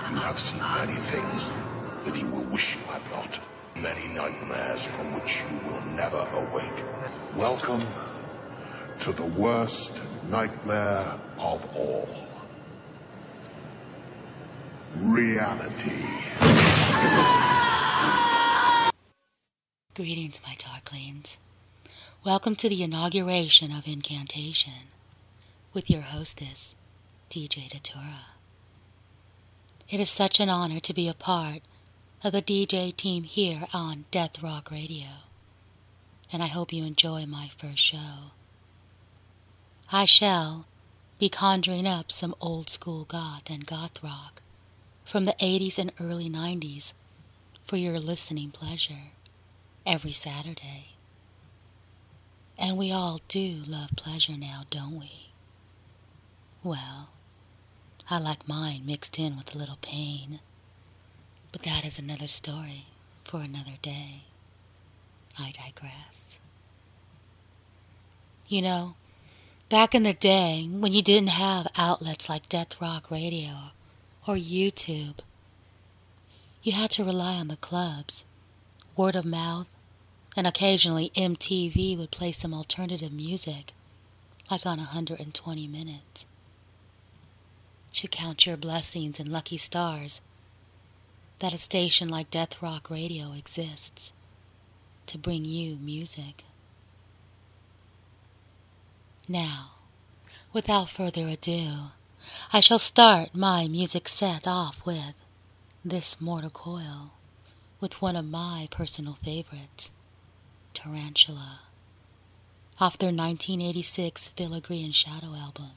You have seen many things that you will wish you had not. Many nightmares from which you will never awake. Welcome to the worst nightmare of all. Reality. Greetings, my Darklings. Welcome to the inauguration of Incantation with your hostess, DJ Datura. It is such an honor to be a part of the DJ team here on Death Rock Radio, and I hope you enjoy my first show. I shall be conjuring up some old school goth and goth rock from the 80s and early 90s for your listening pleasure every Saturday. And we all do love pleasure now, don't we? Well, I like mine mixed in with a little pain. But that is another story for another day. I digress. You know, back in the day, when you didn't have outlets like Death Rock Radio or YouTube, you had to rely on the clubs, word of mouth, and occasionally MTV would play some alternative music, like on 120 Minutes. Should count your blessings and lucky stars that a station like Death Rock Radio exists to bring you music. Now, without further ado, I shall start my music set off with This Mortal Coil, with one of my personal favorites, Tarantula, off their 1986 Filigree and Shadow album.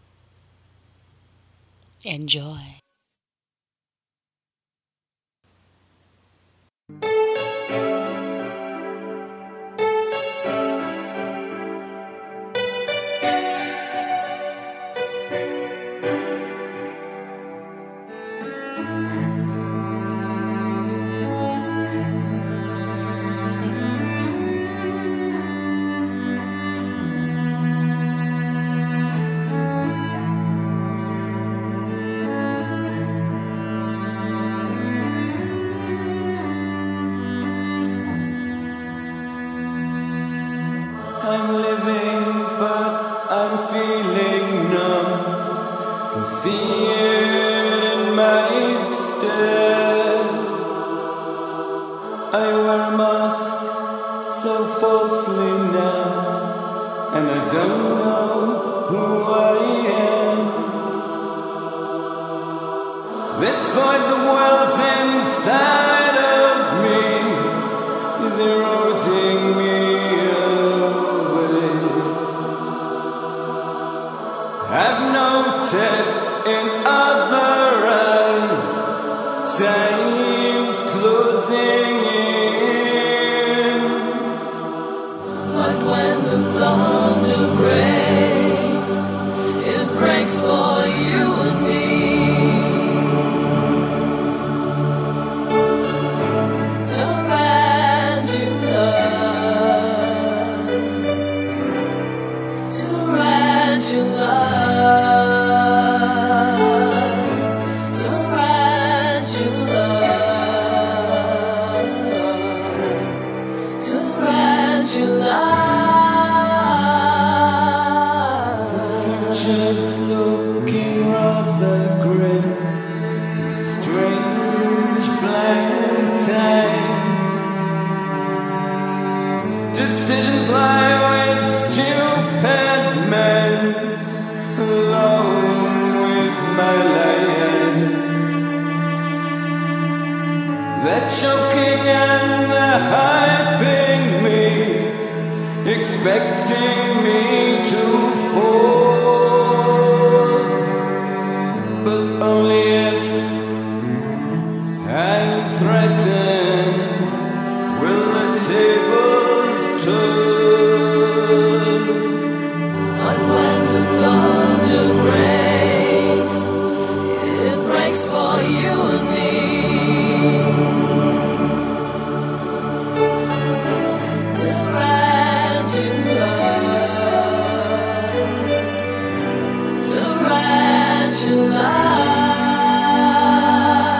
Enjoy. I'm living, but I'm feeling numb. Can see it in my stare. I wear a mask so falsely now, and I don't know who I am. This void that wells inside of me is eroding me. I've noticed in other eyes time's closing in. But when the thunder breaks, it breaks for you and me. Just looking rather grim, strange blank time. Decisions lie with stupid men, alone with my lion. They're choking and they're hyping me, expecting me to fall. But only if I'm threatened will the tables turn. But when the thunder breaks, it breaks for you and me. Tarantula.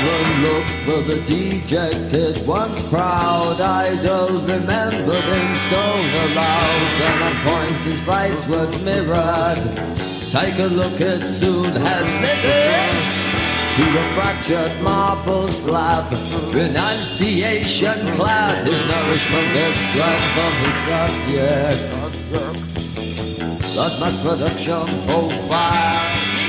one look for the dejected, once proud idol, remembered in stone aloud. When on points his vice was mirrored, take a look, it soon has slithered to a fractured marble slab. Renunciation clad, his nourishment gets dragged from his subject. Blood mass production profile.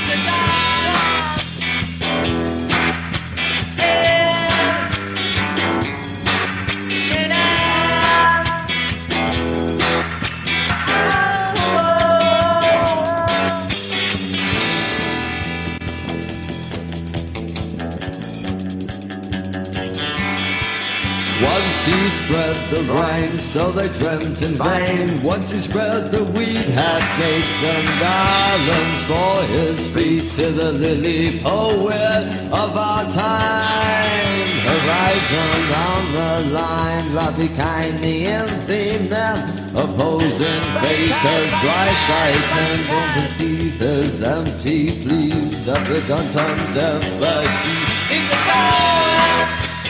Once he spread the rain, so they dreamt in vain. Once he spread the weed, had gates and garlands for his feet. To the lily poet of our time, horizon on the line, love became the end theme. Then opposing fakers, right, and competitors, empty pleas of the contempt in the dark.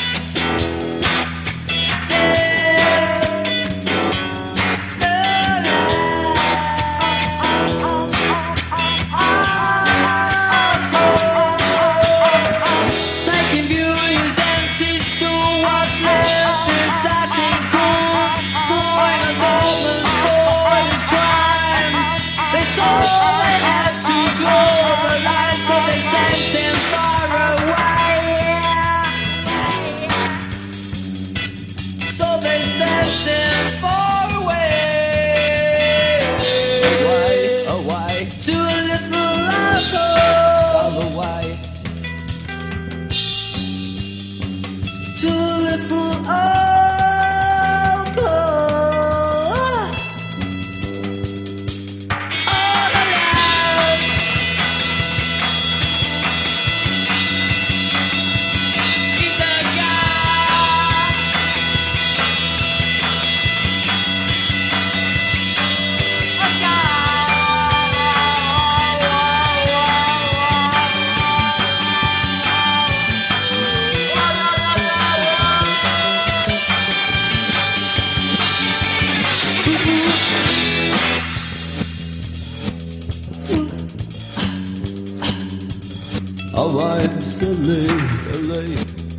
Oh, I'm silly, silly.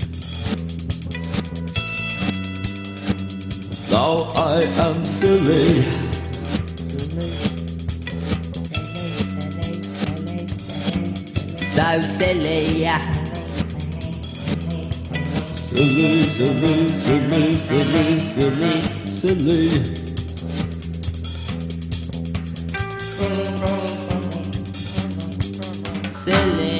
Now I am silly. So silly. Silly, silly, silly, silly, silly, silly. Silly.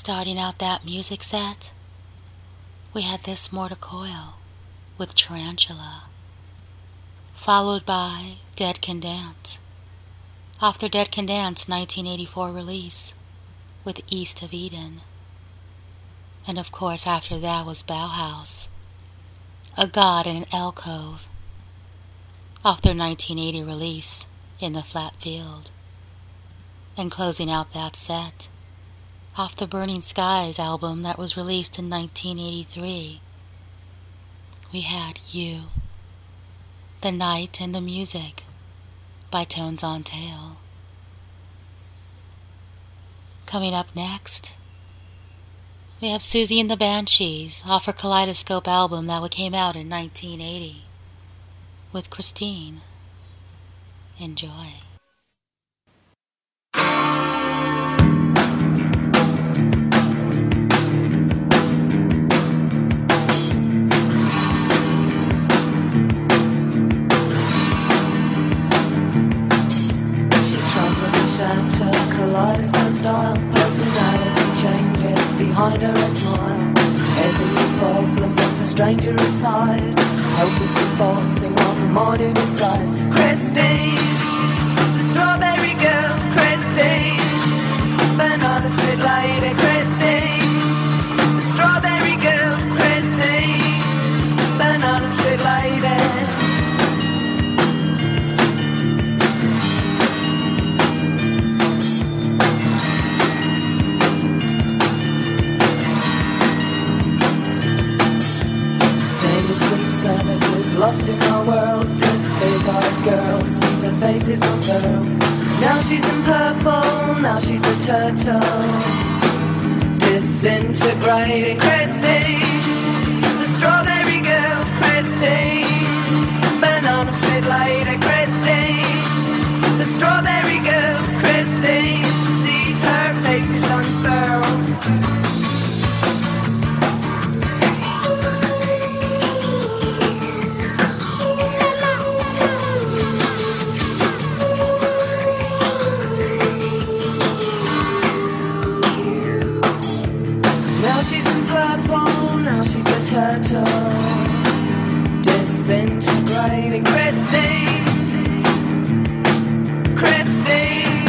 Starting out that music set, we had This Mortal Coil with Tarantula, followed by Dead Can Dance, off their Dead Can Dance 1984 release with East of Eden. And of course after that was Bauhaus, A God in an Alcove, off their 1980 release In the Flat Field. And closing out that set, off the Burning Skies album that was released in 1983, we had You, The Night and the Music by Tones on Tail. Coming up next, we have Susie and the Banshees off her Kaleidoscope album that came out in 1980 with Christine. Enjoy. Kaleidoscope style, personality changes behind her and smile. Every problem brings a stranger inside, hopelessly forcing on a morning disguise. Christine, the strawberry girl, Christine, banana split lady, Christine, the strawberry girl, Christine, banana split lady. Savages lost in our world. This big-eyed girl sees her faces unfurled. Now she's in purple, now she's a turtle, disintegrating. Christine, the strawberry girl, Christine, banana split lady, Christine, the strawberry girl, Christine, sees her faces unfurled. Turtle, disintegrating. Christine, Christine,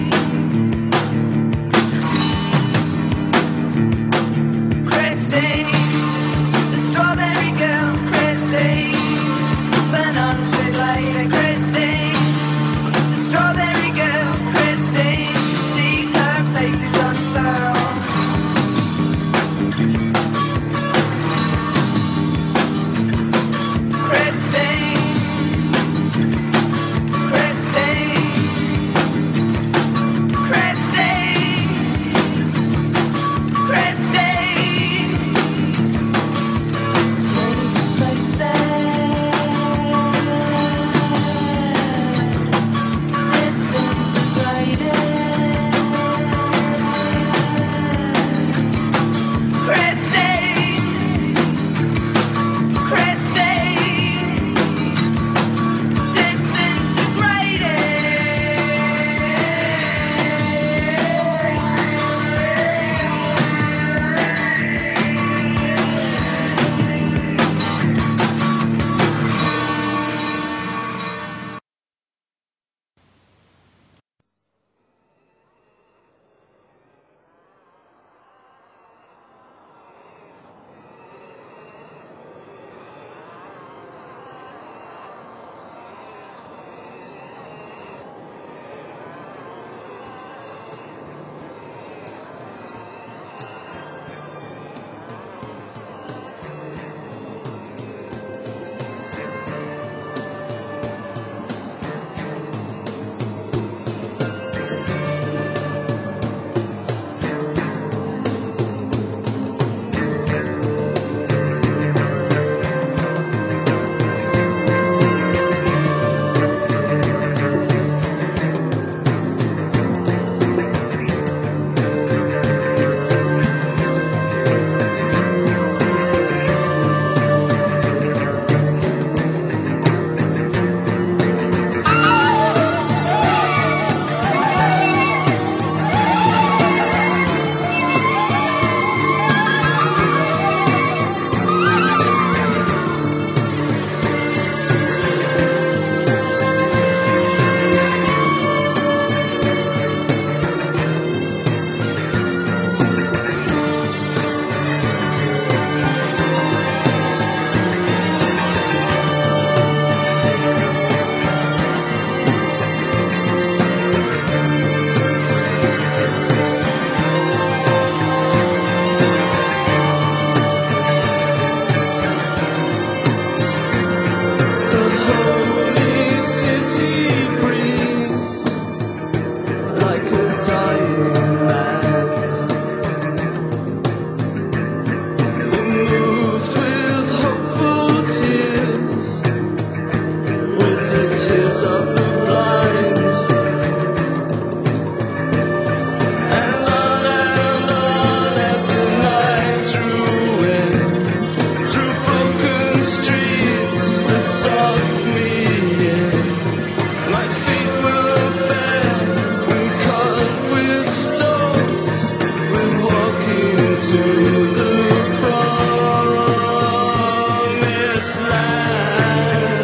Christine, the strawberry girl, Christine, banana split lady, Christine, the strawberry girl, Christine, sees her faces unfurled. Christine, holy city breathes like a dying man. It moved with hopeful tears, with the tears of the blind. And on as the night drew in, through broken streets that sucked me in. My feet were bare and cut with stones, with walking to the promised land.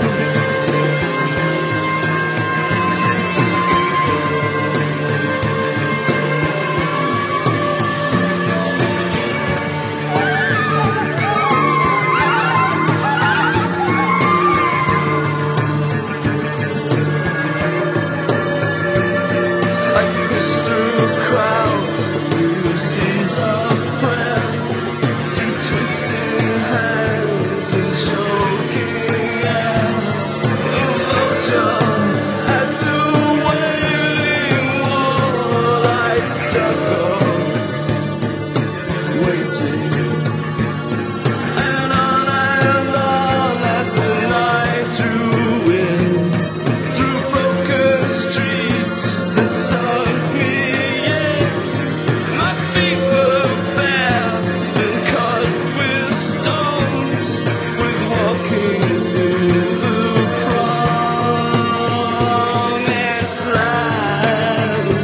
I push through crowds, through seas of prayer, through twisting hands and choking air. A vulture at the wailing wall, I circle, waiting. And on as the night drew in, through broken streets that sucked me in. My feet were bare and cut with stones, with walking to the promised land.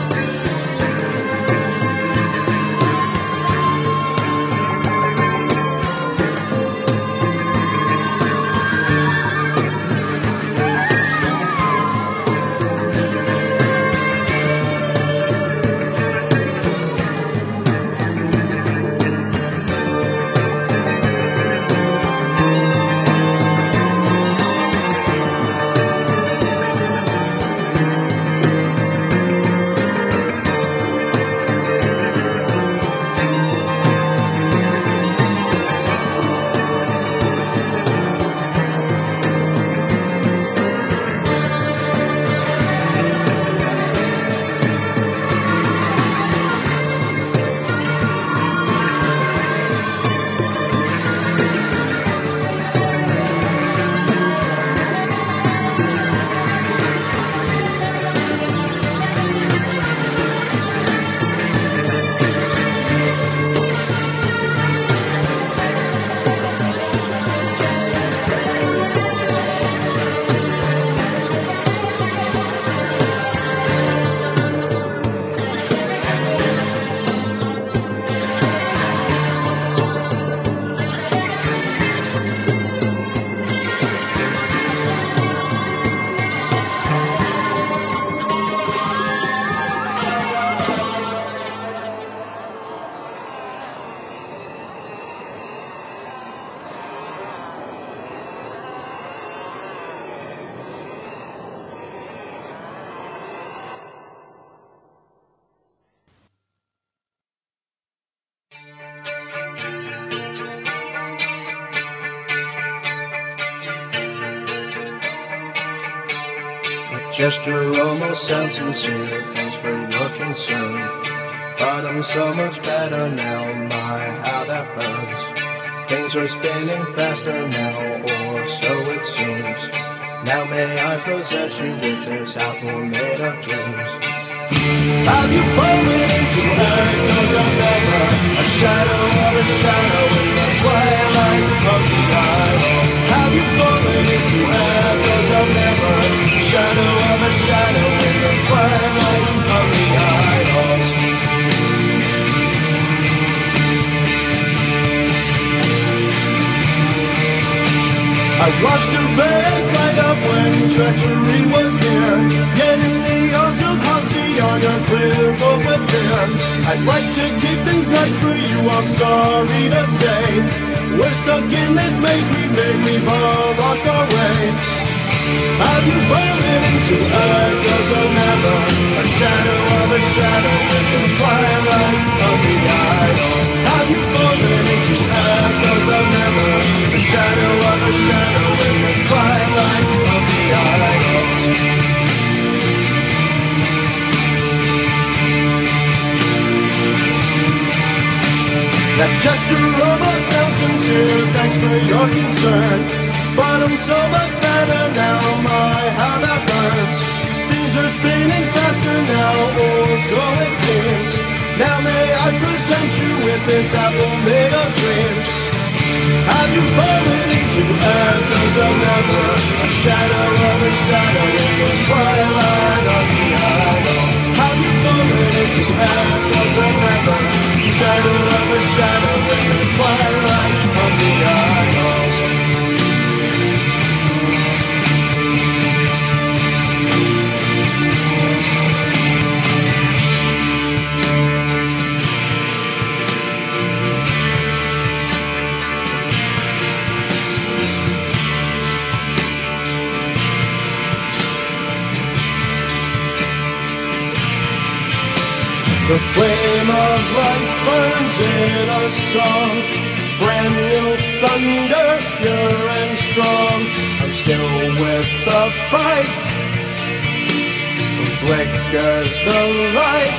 Gesture almost sounds sincere, thanks for your concern. But I'm so much better now, my, how that burns. Things are spinning faster now, or so it seems. Now may I possess you with this apple made of dreams. Have you fallen into echoes of never? A shadow of a shadow in the twilight of the eyes. Have you fallen into echoes of never? Shadow of a shadow in the twilight of the idols. I watched your face light up when treachery was near. Yet in the arms of Halcyon, quiver with fear. I'd like to keep things nice for you, I'm sorry to say. We're stuck in this maze we made, we've all lost our way. Have you fallen into echoes of never? A shadow of a shadow in the twilight of the idol. Have you fallen into echoes of never? A shadow of a shadow in the twilight Just to almost sound sincere, thanks for your concern. But I'm so much better now, my, how that burns. Things are spinning faster now, or so it seems. Now may I present you with this apple made of dreams. Have you fallen into echoes of never? A shadow of a shadow in the twilight of the idol. Have you fallen into echoes of never? A shadow of a shadow in the twilight of the idol. The flame of life burns in a song, brand new thunder, pure and strong. I'm still with the fight, flickers the light.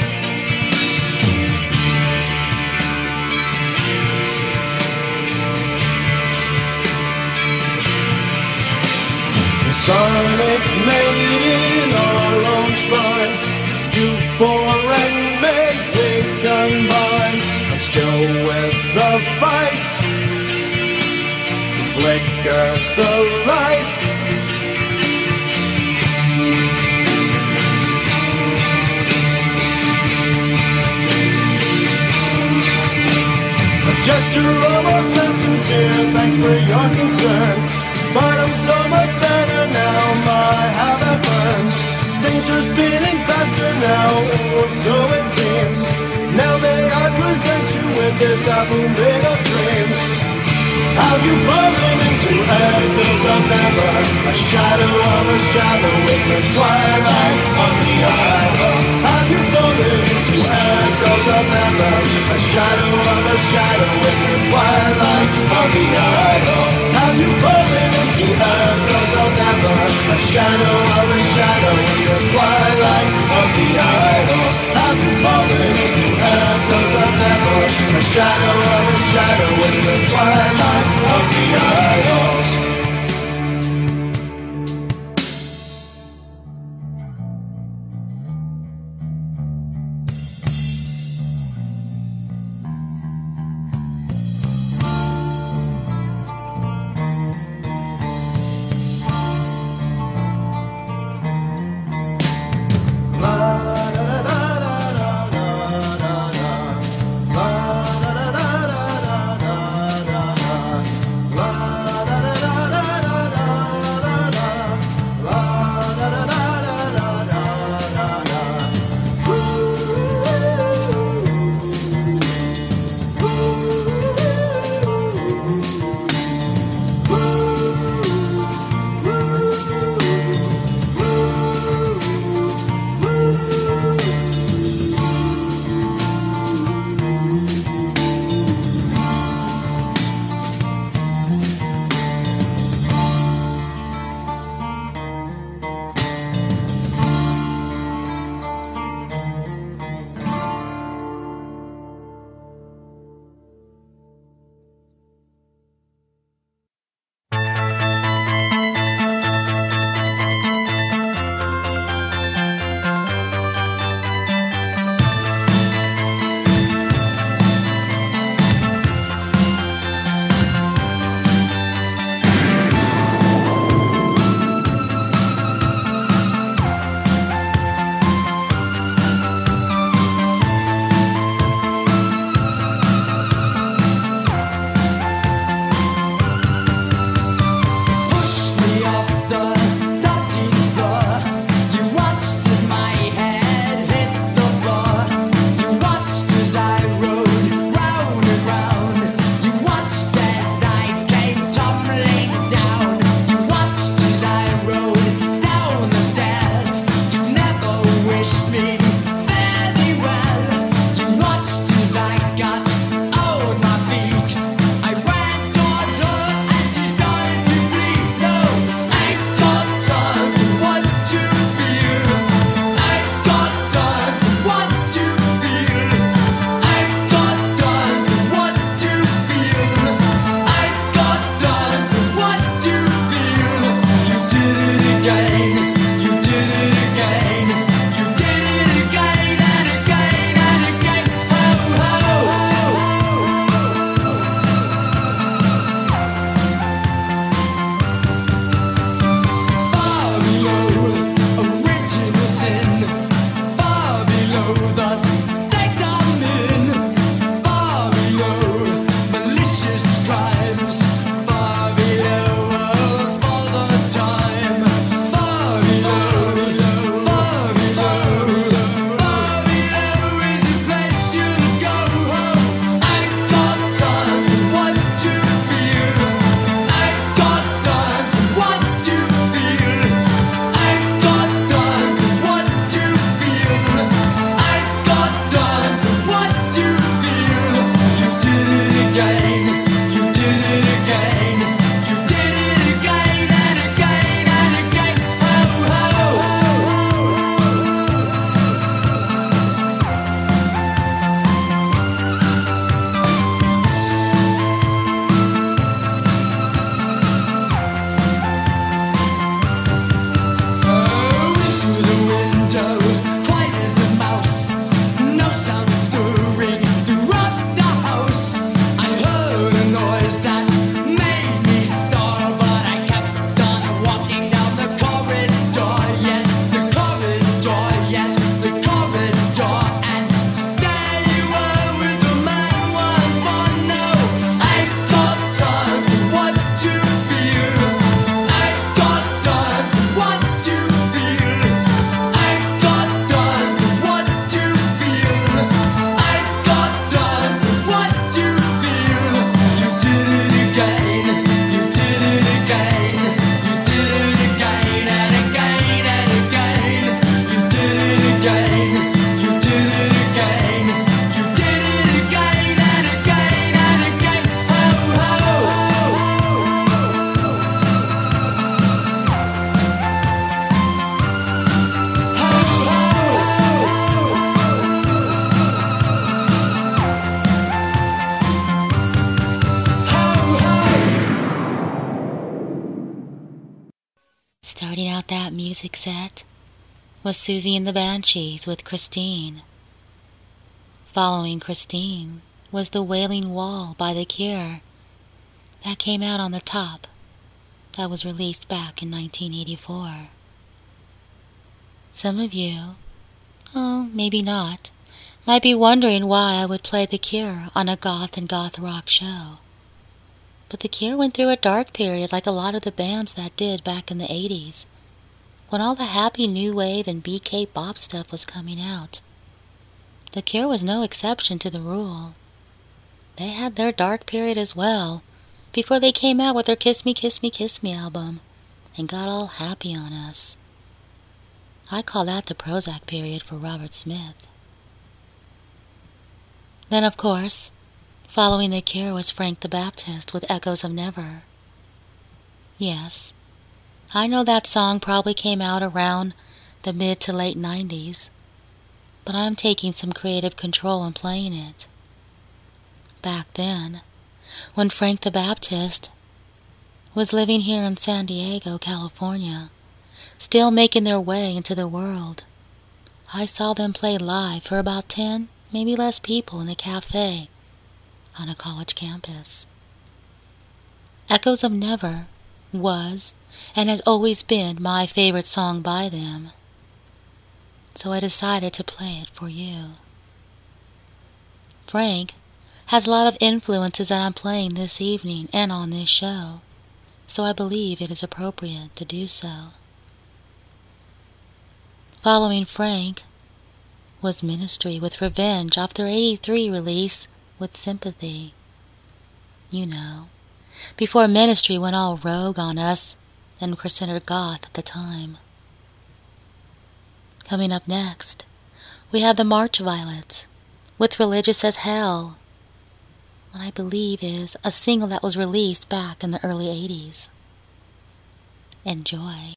The sonic maid in our own shrine, you four and we combine. I'm still with the fight, flickers the light. A gesture almost insincere, thanks for your concern. But I'm so much better now, my, how that burns. Things are spinning faster now, or so it seems. Now may I present you with this apple made of dreams. Have you fallen into echoes of never? A shadow of a shadow in the twilight of the idol. Have you fallen into echoes of never? A shadow of a shadow in the twilight of the idol. Have you fallen into echoes of never? A shadow of a shadow in the twilight of the idol. Have you fallen into echoes of never? A shadow of a shadow in the twilight of the idol. Starting out that music set was Susie and the Banshees with Christine. Following Christine was The Wailing Wall by The Cure. That came out on the top. That was released back in 1984. Some of you, maybe not, might be wondering why I would play The Cure on a goth and goth rock show. But The Cure went through a dark period like a lot of the bands that did back in the 80s, when all the happy new wave and BK bop stuff was coming out. The Cure was no exception to the rule. They had their dark period as well, before they came out with their Kiss Me, Kiss Me, Kiss Me album, and got all happy on us. I call that the Prozac period for Robert Smith. Then, of course, following The Cure was Frank the Baptist with Echoes of Never. Yes, I know that song probably came out around the mid to late 90s, but I'm taking some creative control in playing it. Back then, when Frank the Baptist was living here in San Diego, California, still making their way into the world, I saw them play live for about 10, maybe less people in a cafe on a college campus. Echoes of Never was and has always been my favorite song by them, so I decided to play it for you. Frank has a lot of influences that I'm playing this evening and on this show, so I believe it is appropriate to do so. Following Frank was Ministry with Revenge off their 83 release with Sympathy. You know, before Ministry went all rogue on us and were considered goth at the time. Coming up next, we have the March Violets with Religious as Hell, what I believe is a single that was released back in the early 80s. Enjoy.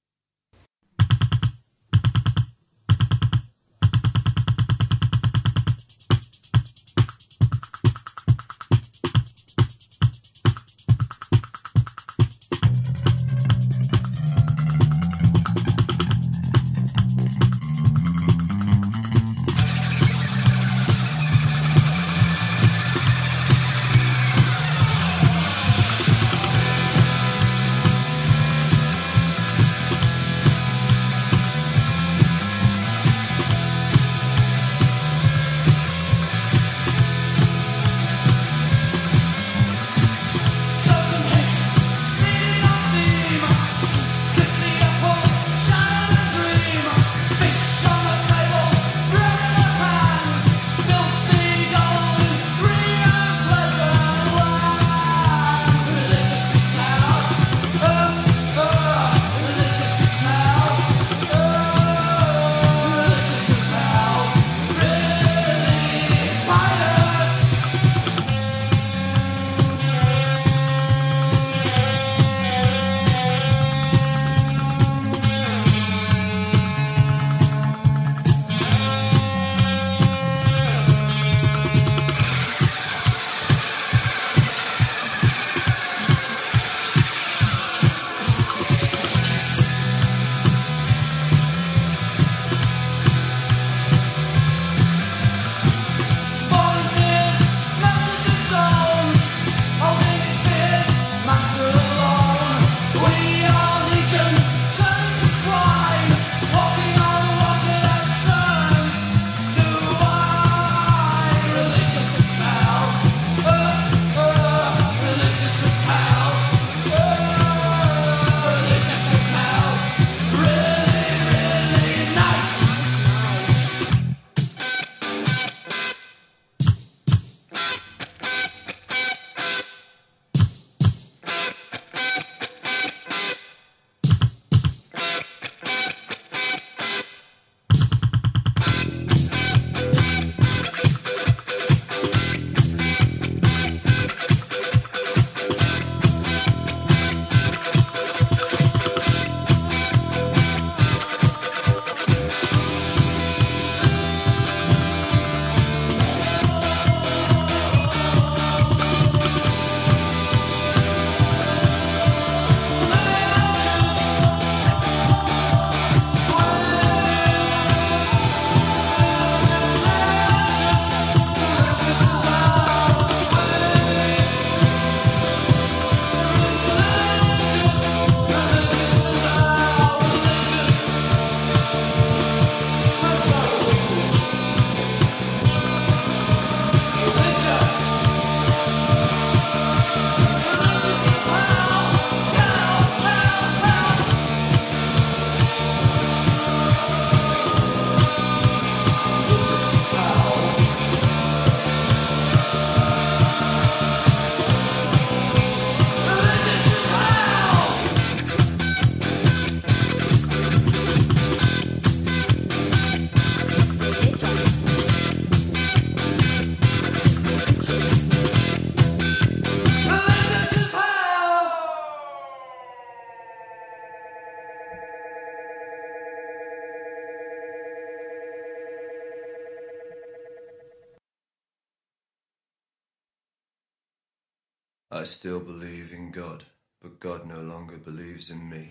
still believe in God, but God no longer believes in me.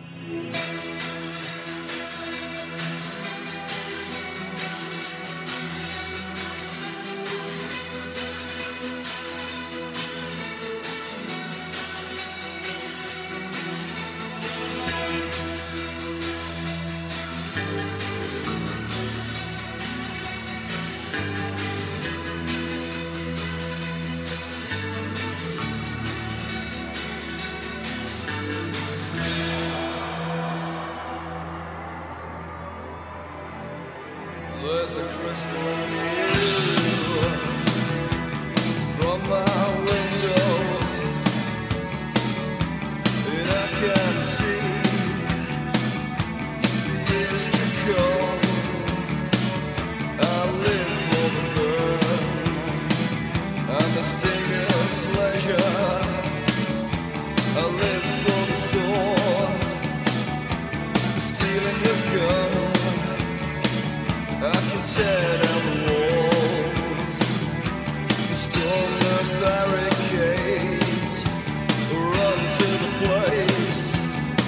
There's a crystal view from my window, and I can see the years to come. I live for the burn and the sting of pleasure. I live for the sword, the steel in your gun. I can tear down the walls, storm the barricades, run to the place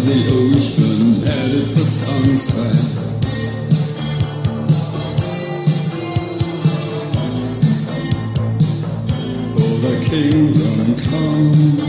the ocean, headed for sunset. For the kingdom come.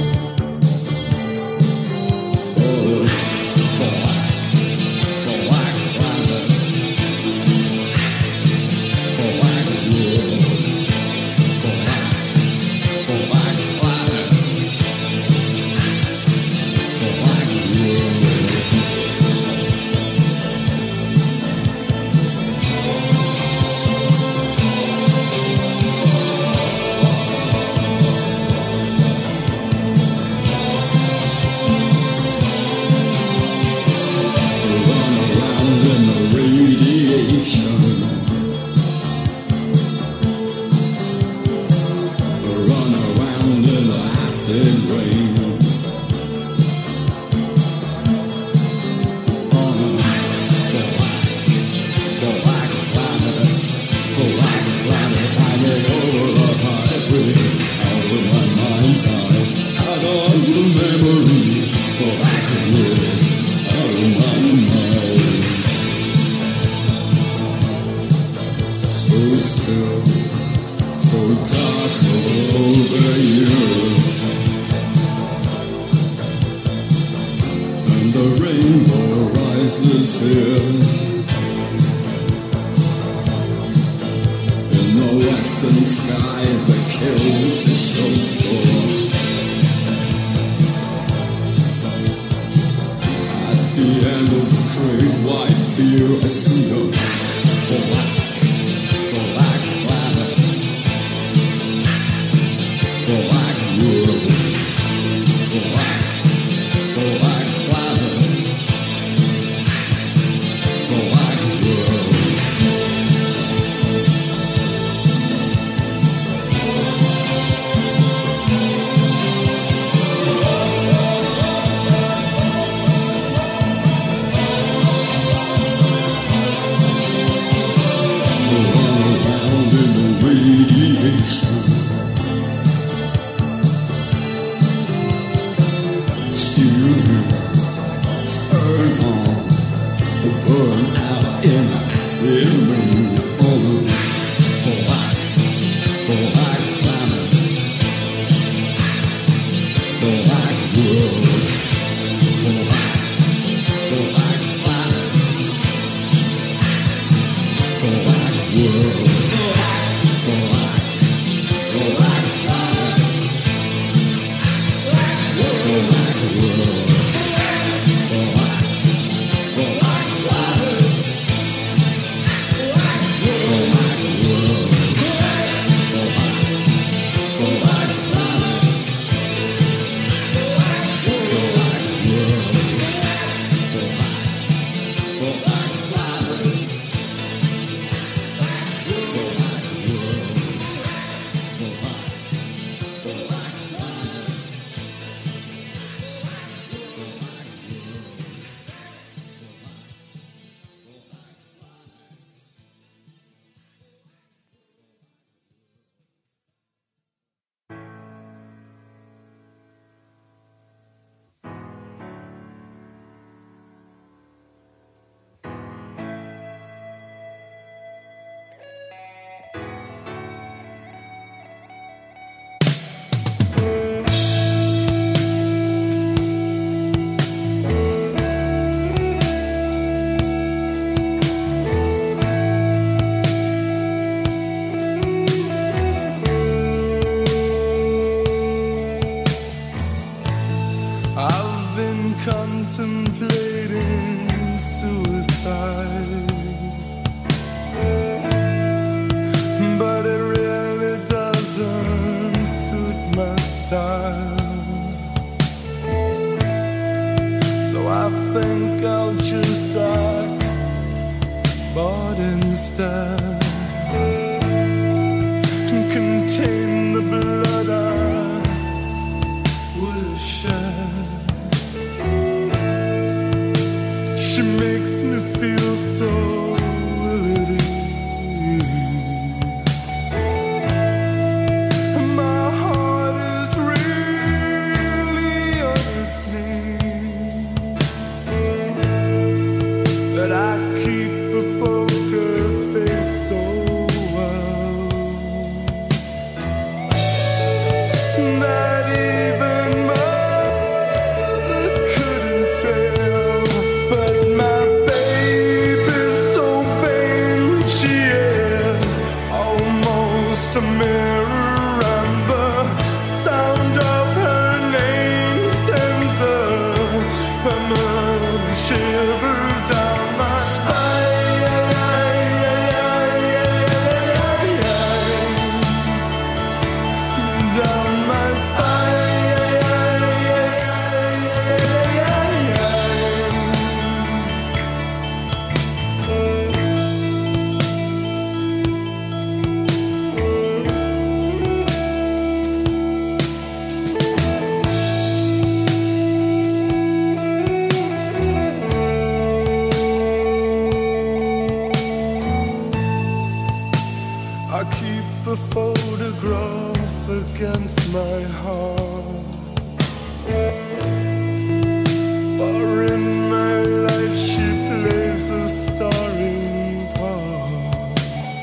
For in my life she plays a starring part.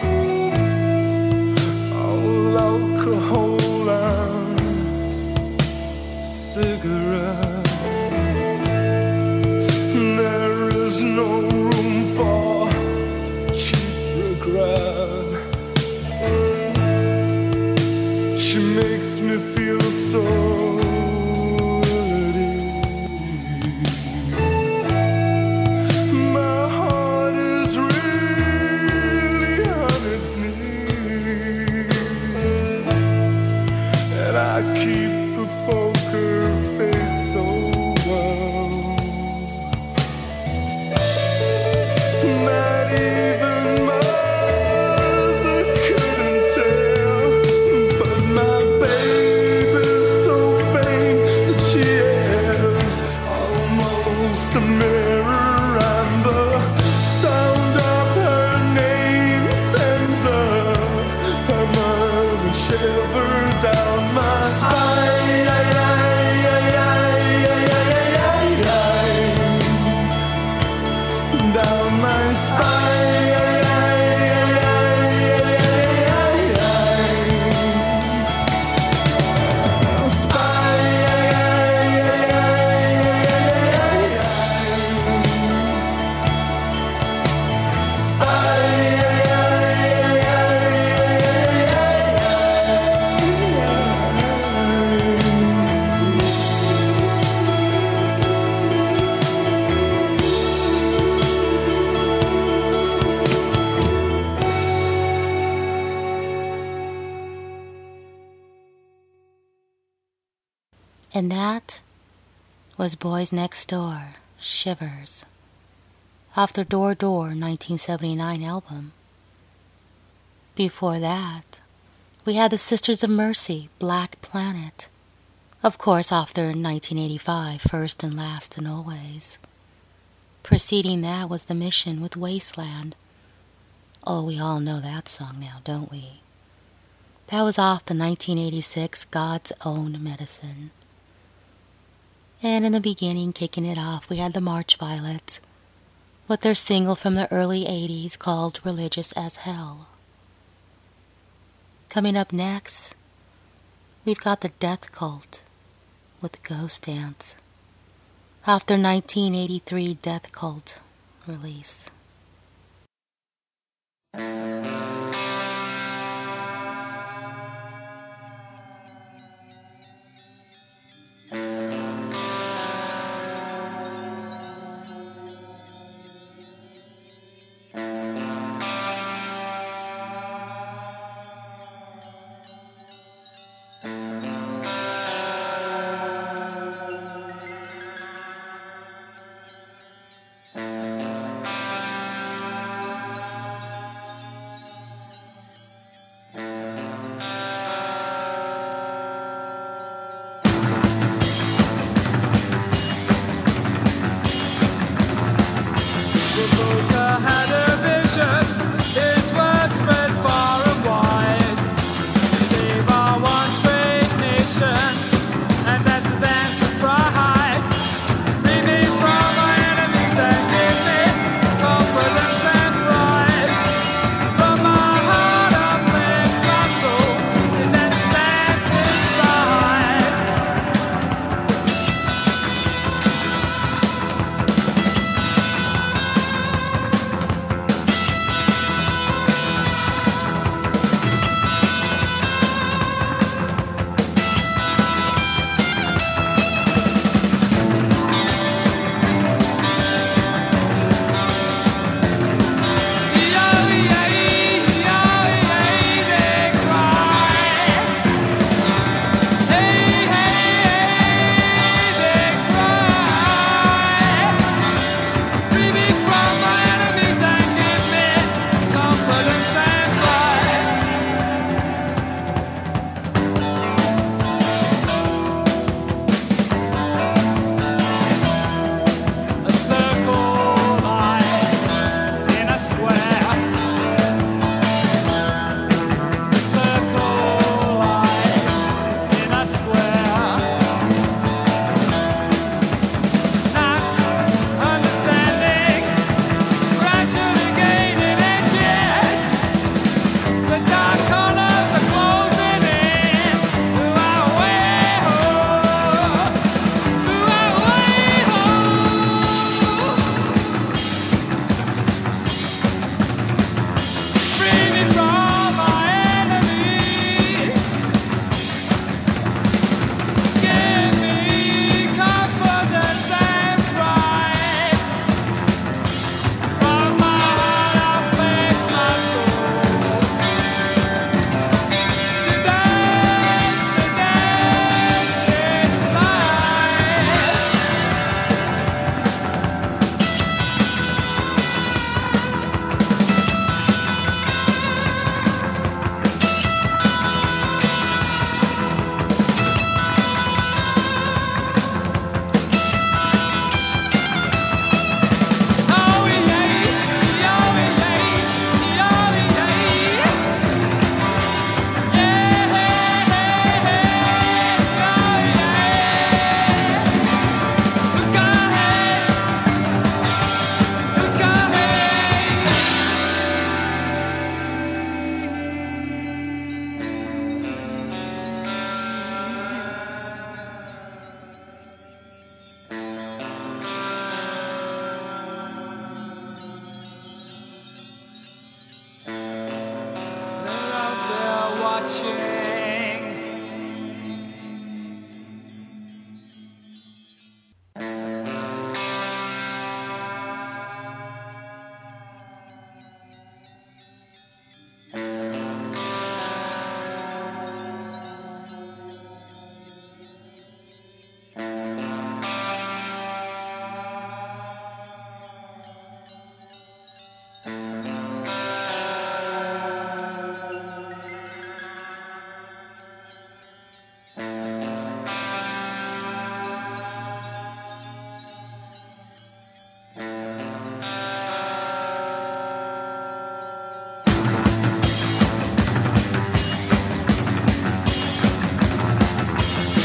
All alcohol and cigarettes. There is no room for cheap regret. She makes me feel so ill at ease. My heart is really on its knees, and I keep a poker face so well that even mother couldn't tell. But my baby's so vain that she is almost a mirror, and the sound of her name sends a permanent shiver down my spine. Down my spine. And that was Boys Next Door, Shivers, off their Door Door 1979 album. Before that, we had the Sisters of Mercy, Black Planet, of course off their 1985 First and Last and Always. Preceding that was The Mission with Wasteland. Oh, we all know that song now, don't we? That was off the 1986 God's Own Medicine. And in the beginning, kicking it off, we had the March Violets with their single from the early 80s called Religious as Hell. Coming up next, we've got the Death Cult with Ghost Dance off their 1983 Death Cult release.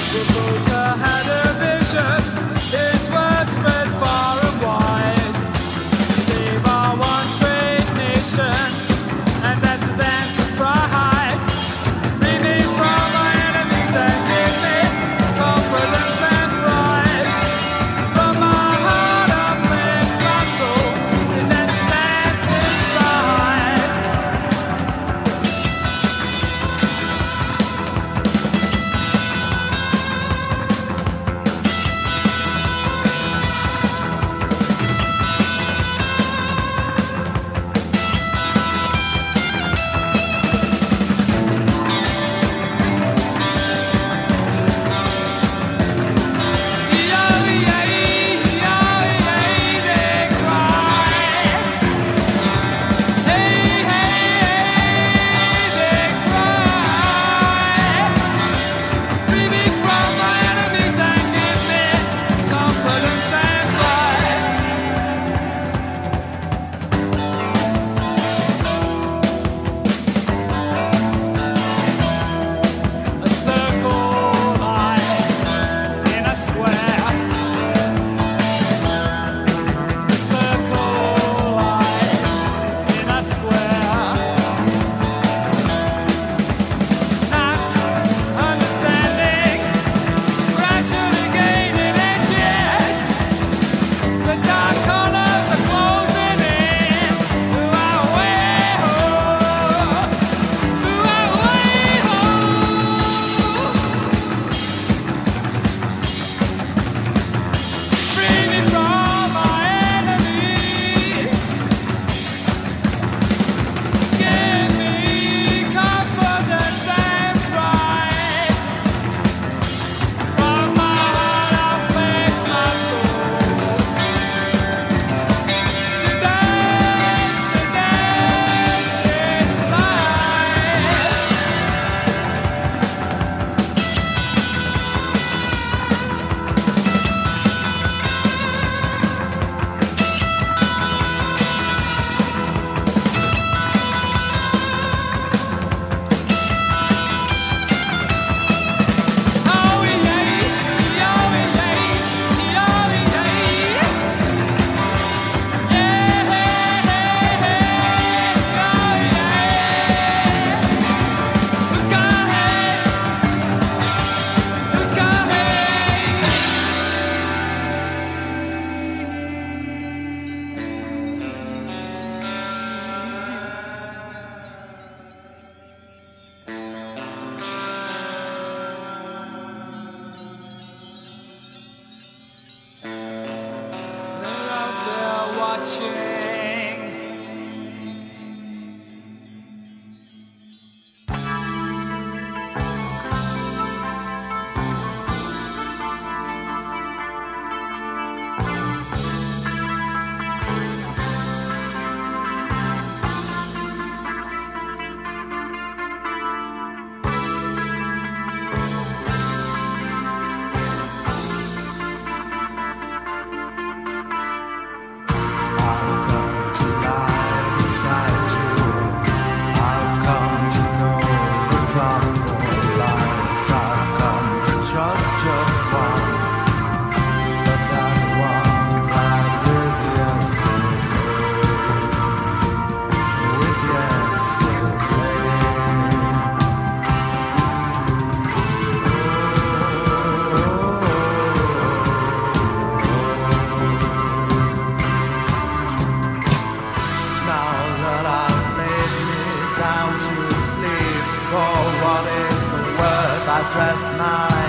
dress my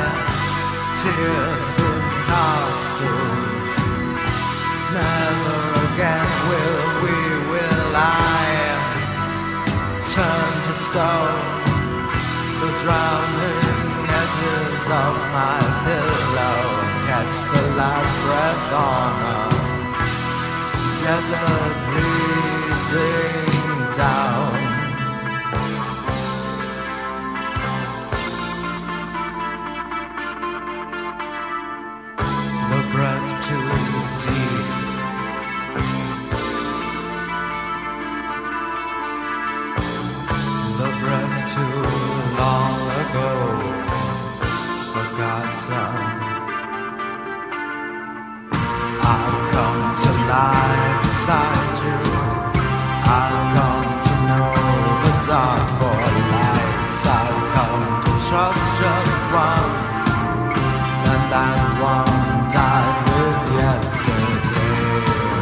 tears in nostrils. Never again will I turn to stone. The drowning edges of my pillow catch the last breath on a desert breathing down. The breath too deep, the breath too long ago forgot. God's Son. I've come to lie beside you. I've come to know the dark for light. I've come to trust just one, and that one died with yesterday.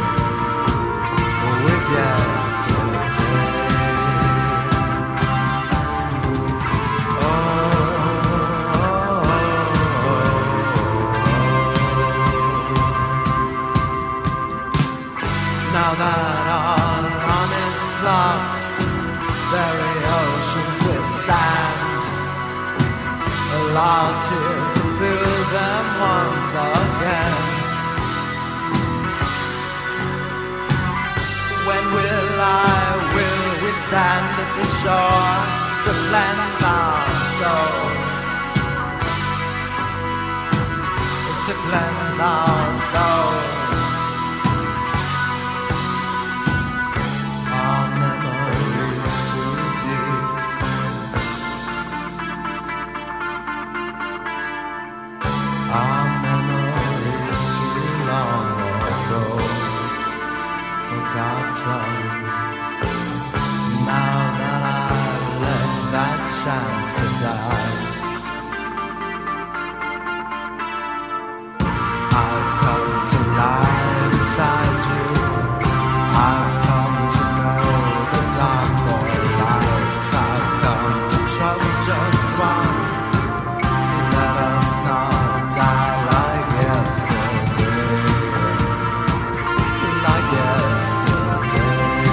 With yesterday. Now that all honest clocks bury oceans with sand, allow tears to fill them once again. When will we stand at the shore to cleanse our souls, to cleanse our souls? Our memories too deep. Our memories too long ago, forgotten. Now that I've let that chance to die, I've come to lie beside you. I've come to know the dark for lights. I've come to trust just one. Let us not die like yesterday, like yesterday.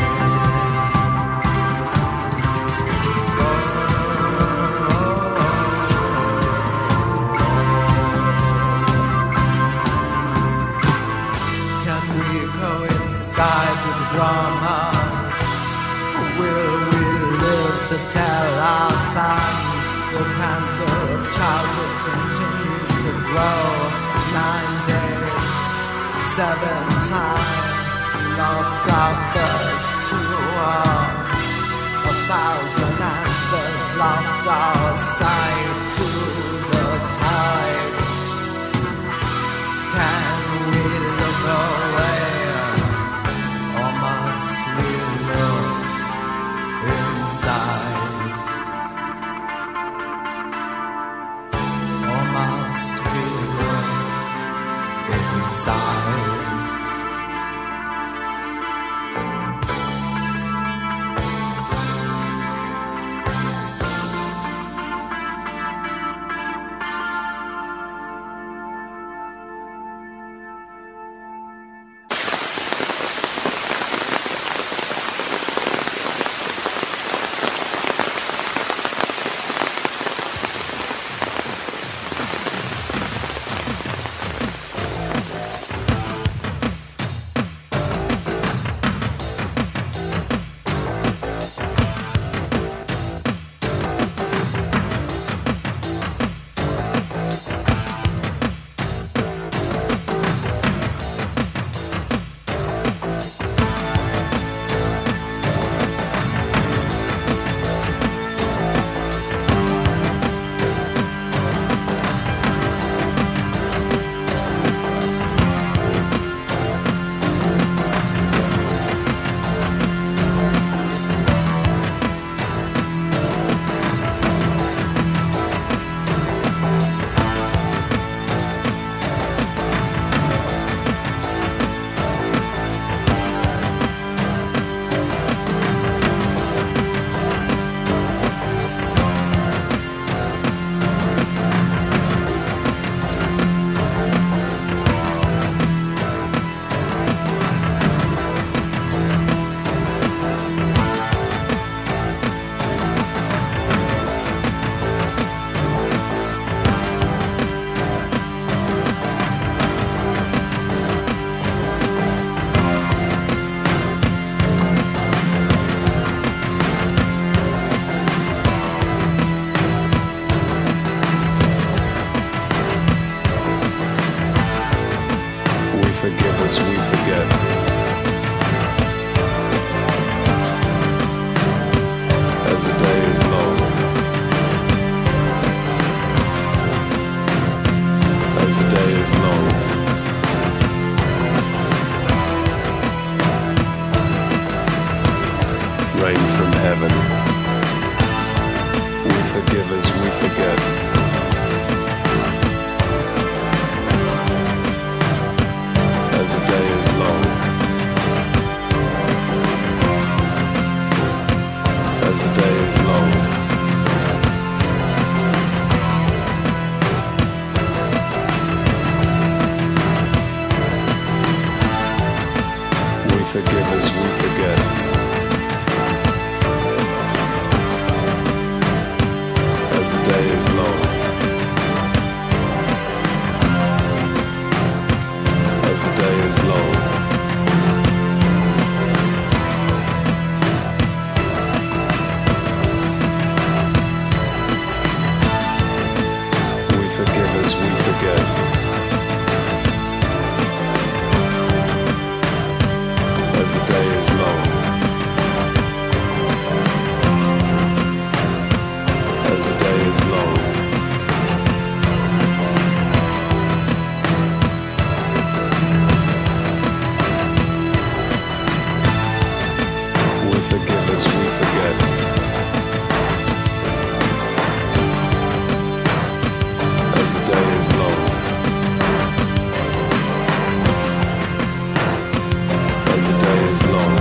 Can we coincide with the drama? Will we live to tell our sons? The cancer of childhood continues to grow. 9 days, 7 times, lost our thirst to war. 1,000 answers, lost our sight to the tide. Can we look away, or must we look inside? Or must we look inside? as the day is long. Rain from heaven. We forgive as we forget. As the day is long. As the day is long. We forgive as we forget. As the day is long. As the day is long. We forgive as we forget. As the day is long. As the day is long. We forgive as we forget. As the day is long. As the day is long.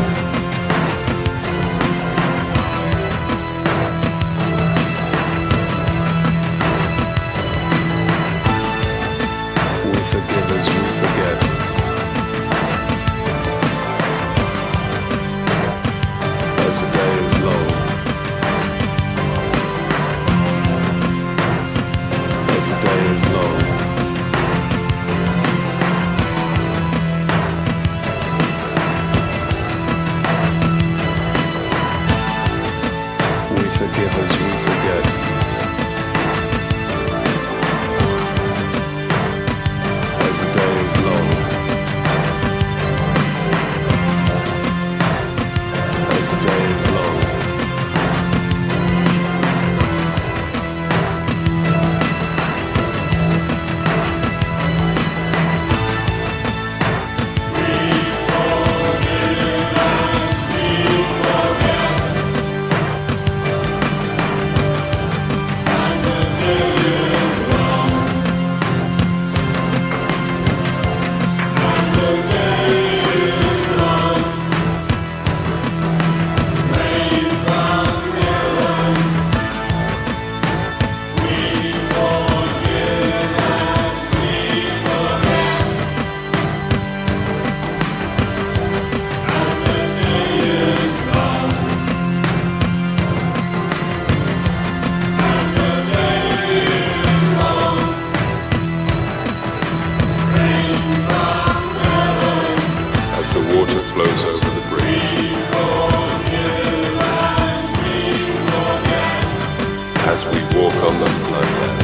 We forgive as we forget. As the day is long. As the day is long. We forgive as we forget. As the day is long. As the day is long. As the water flows over the bridge. As we walk on the floodland.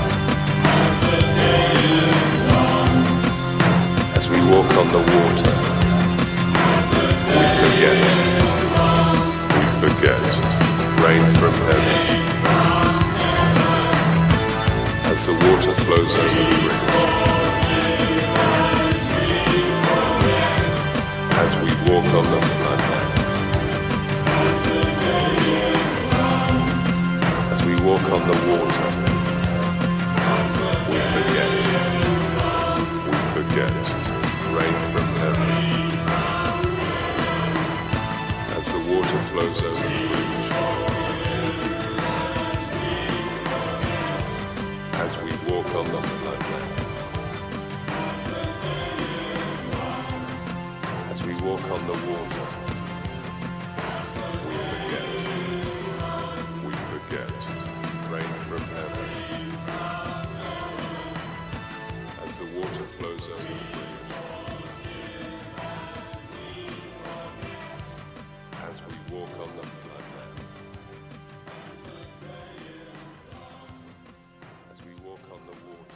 As we walk on the water. We forget. We forget. Rain from heaven. As the water flows over the bridge. As we walk on the floodland. As we walk on the water. We forget. We forget. Rain from heaven. As the water flows over the bridge. As we walk on the floodland. As we walk on the water. We forget. We forget. Rain from heaven. As the water flows over the bridge. As we walk on the floodland. As we walk on the water.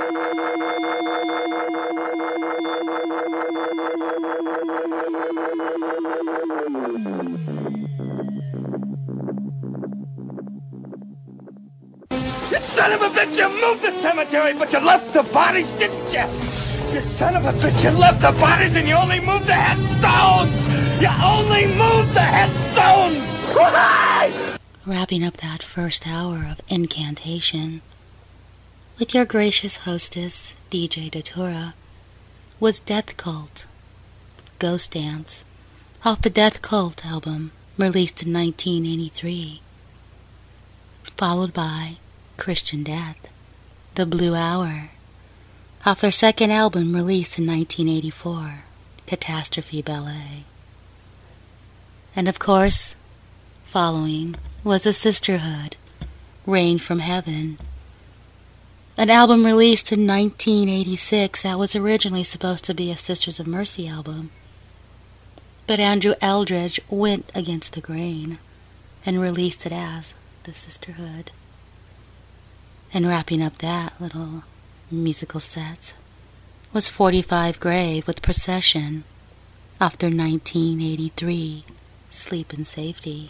You son of a bitch, you moved the cemetery, but you left the bodies, didn't you? You son of a bitch, you left the bodies and you only moved the headstones! You only moved the headstones! Why? Wrapping up that first hour of incantation with your gracious hostess, DJ Datura, was Death Cult, Ghost Dance, off the Death Cult album, released in 1983, followed by Christian Death, The Blue Hour, off their second album released in 1984, Catastrophe Ballet. And of course, following was The Sisterhood, Rain from Heaven, an album released in 1986 that was originally supposed to be a Sisters of Mercy album. But Andrew Eldridge went against the grain and released it as The Sisterhood. And wrapping up that little musical set was 45 Grave with Procession off their 1983 Sleep in Safety.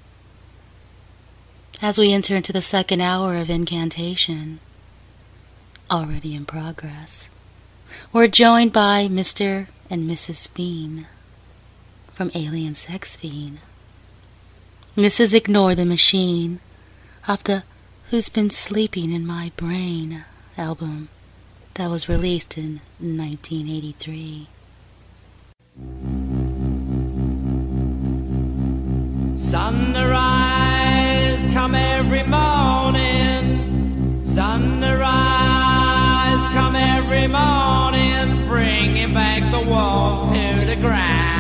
As we enter into the second hour of incantation, already in progress, we're joined by Mr. and Mrs. Fiend from Alien Sex Fiend. This is Ignore the Machine off the Who's Been Sleeping in My Brain album that was released in 1983. Sunrise come every morning, sunrise come every morning, bringing back the wolf to the ground.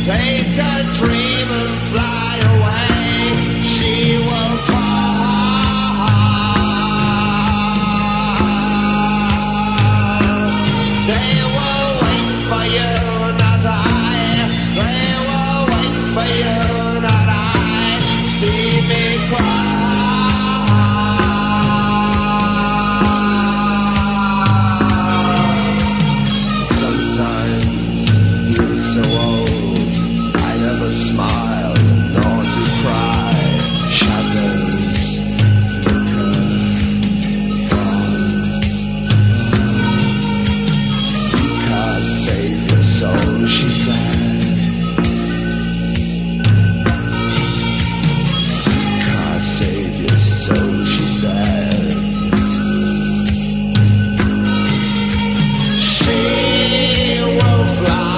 Take a dream and fly away. She will cry. They will wait for you, not I. They will wait for you, not I. See me cry. So old, I never smiled nor to cry. Shadows flicker from. Seek our Savior, soul, she said. Seek our Savior, soul, she said. She will fly.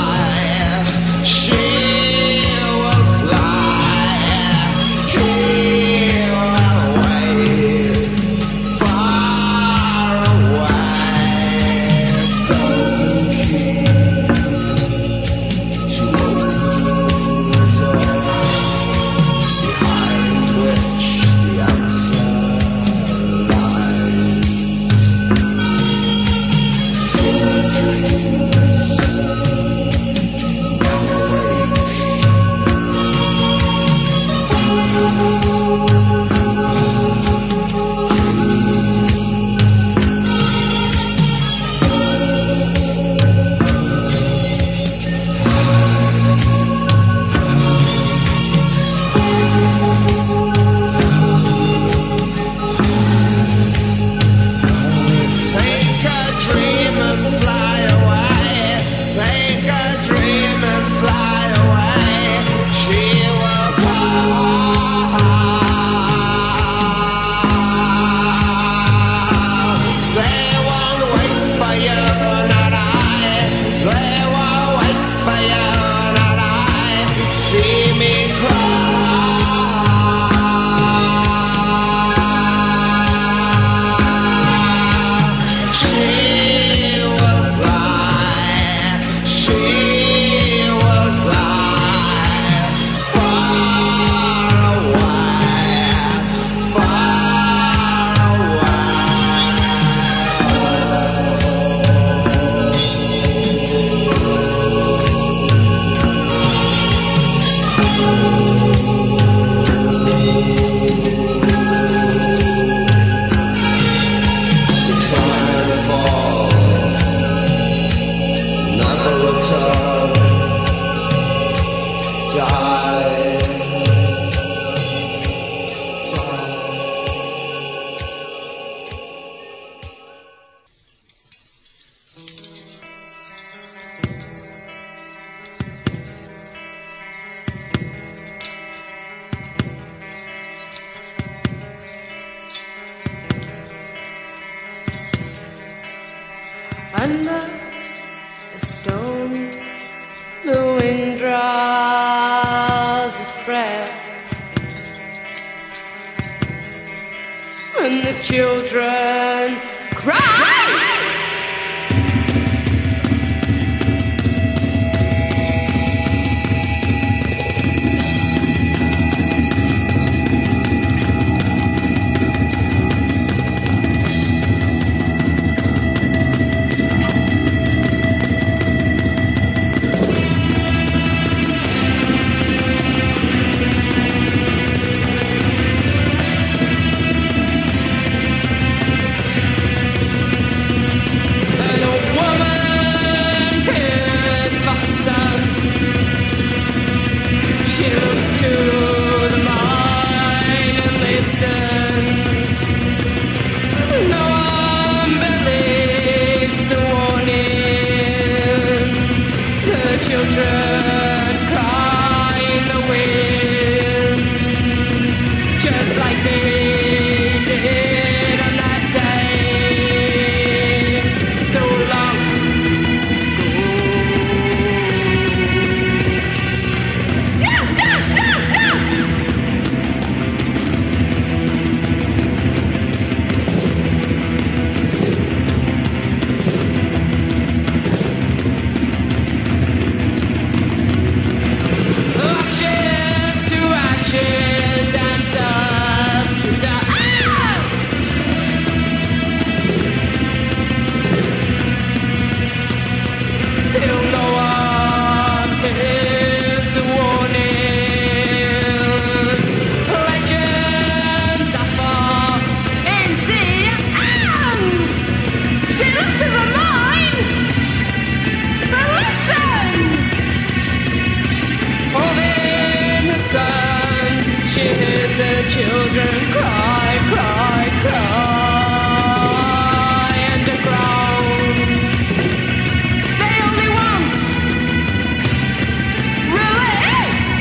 Under the stone, the wind drives. listen to children cry, cry, cry underground. They only want release.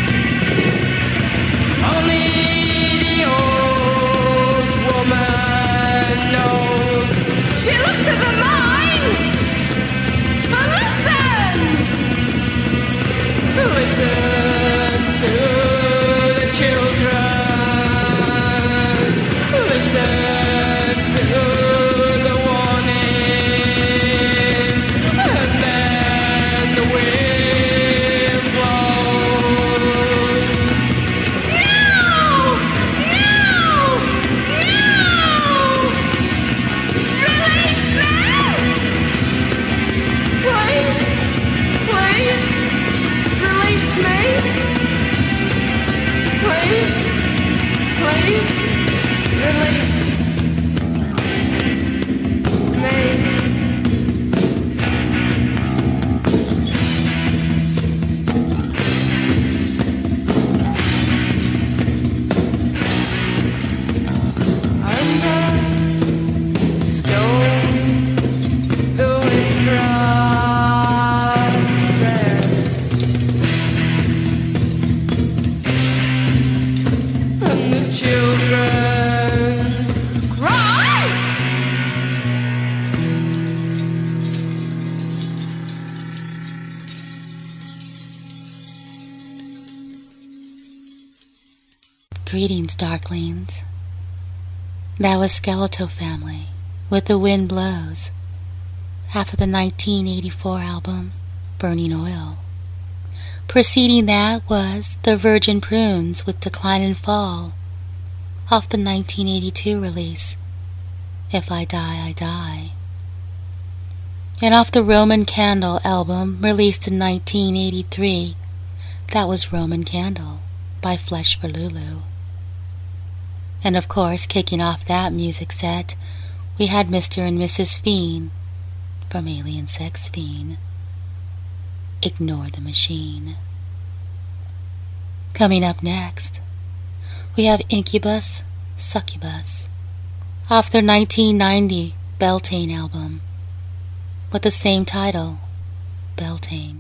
Only the old woman knows. She looks to the mind and listens. Listen to the children. Listen to the warning. And then the wind blows. No! No! No! Release me! Please! Please! Release me! Please! Please! Release me! Under the stone, the wind cries its breath, and the children cry. Greetings, Darklings. That was Skeletal Family with The Wind Blows, half of the 1984 album Burning Oil. Preceding that was The Virgin Prunes with Decline and Fall, off the 1982 release If I Die, I Die. And off the Roman Candle album released in 1983, that was Roman Candle by Flesh for Lulu. And of course, kicking off that music set, we had Mr. and Mrs. Fiend from Alien Sex Fiend. Ignore the Machine. Coming up next, we have Incubus Succubus off their 1990 Beltane album with the same title, Beltane.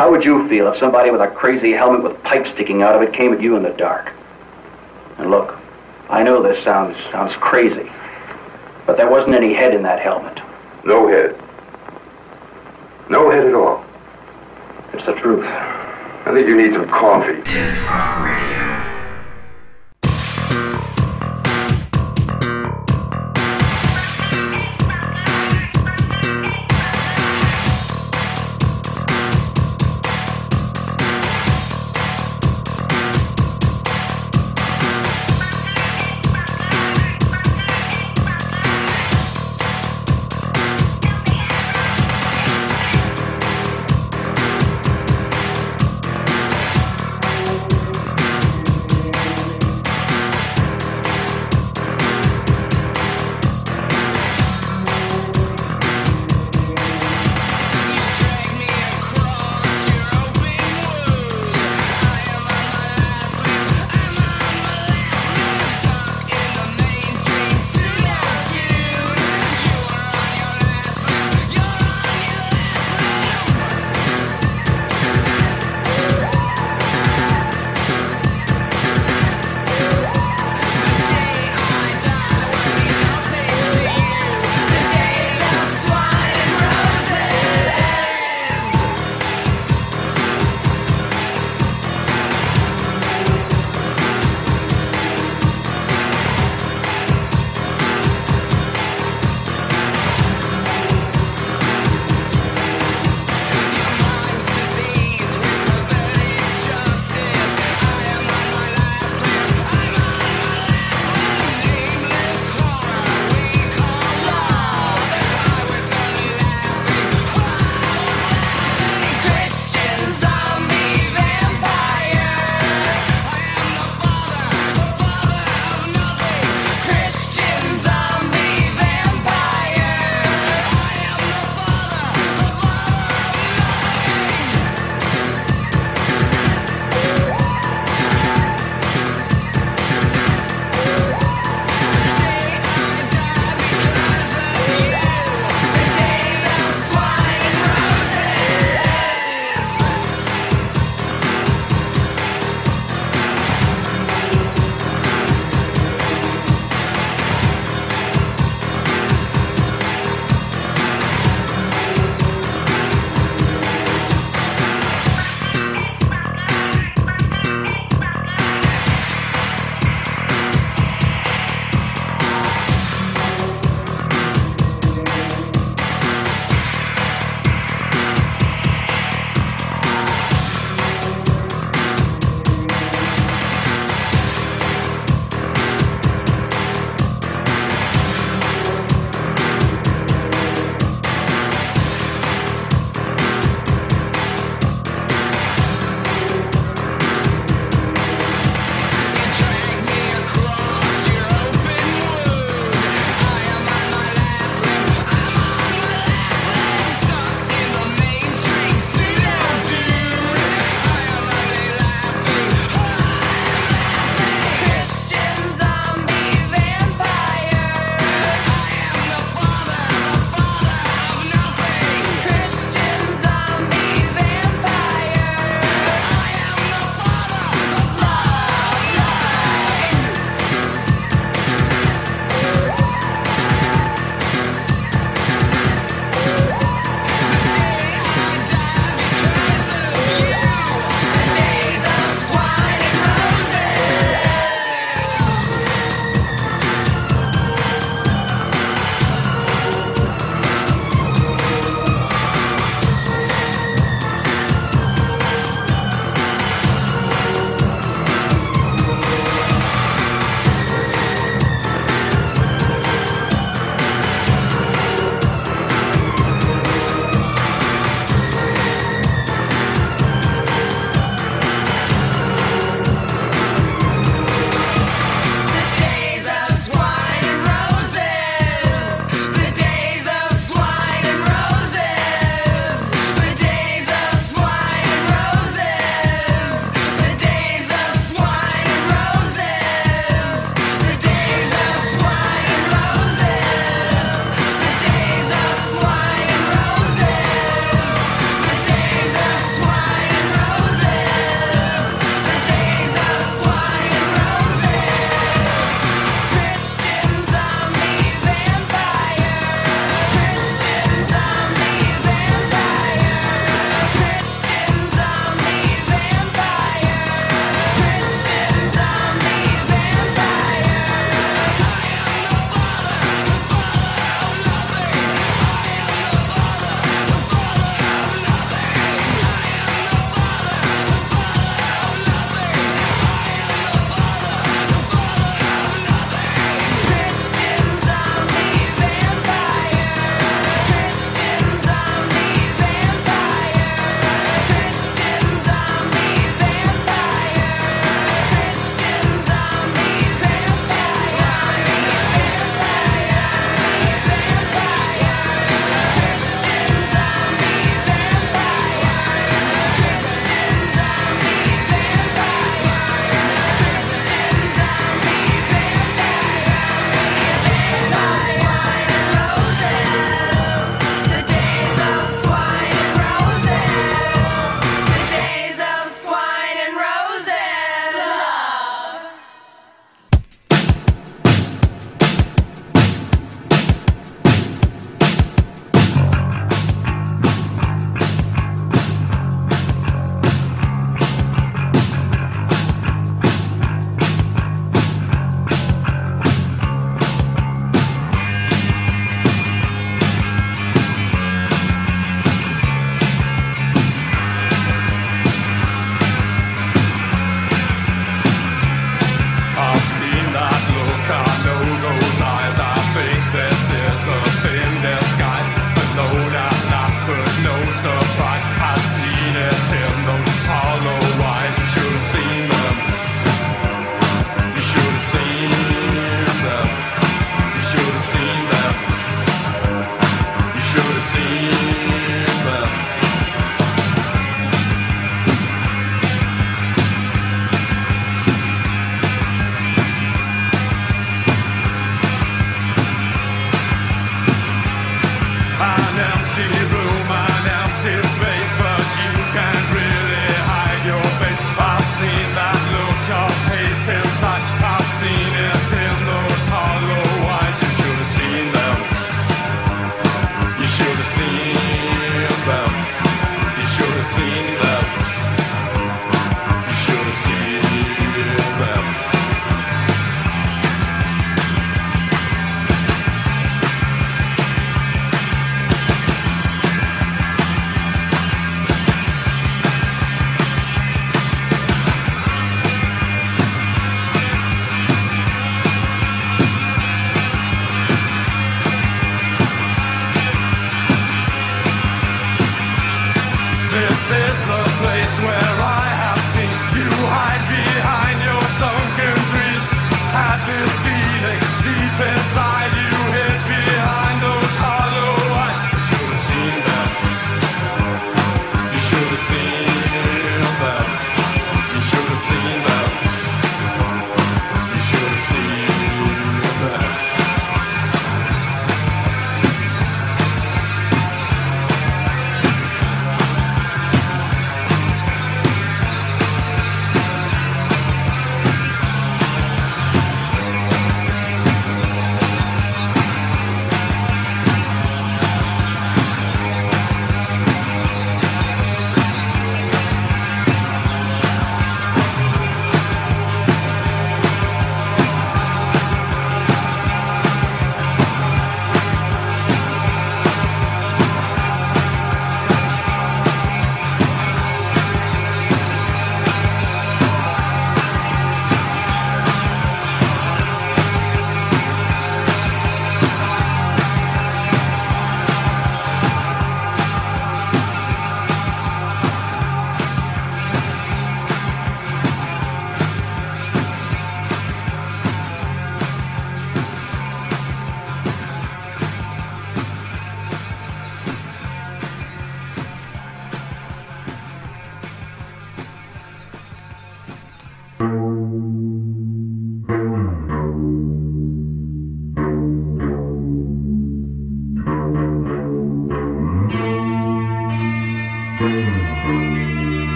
How would you feel if somebody with a crazy helmet with pipes sticking out of it came at you in the dark? And look, I know this sounds crazy, but there wasn't any head in that helmet. No head. No head at all. It's the truth. I think you need some coffee.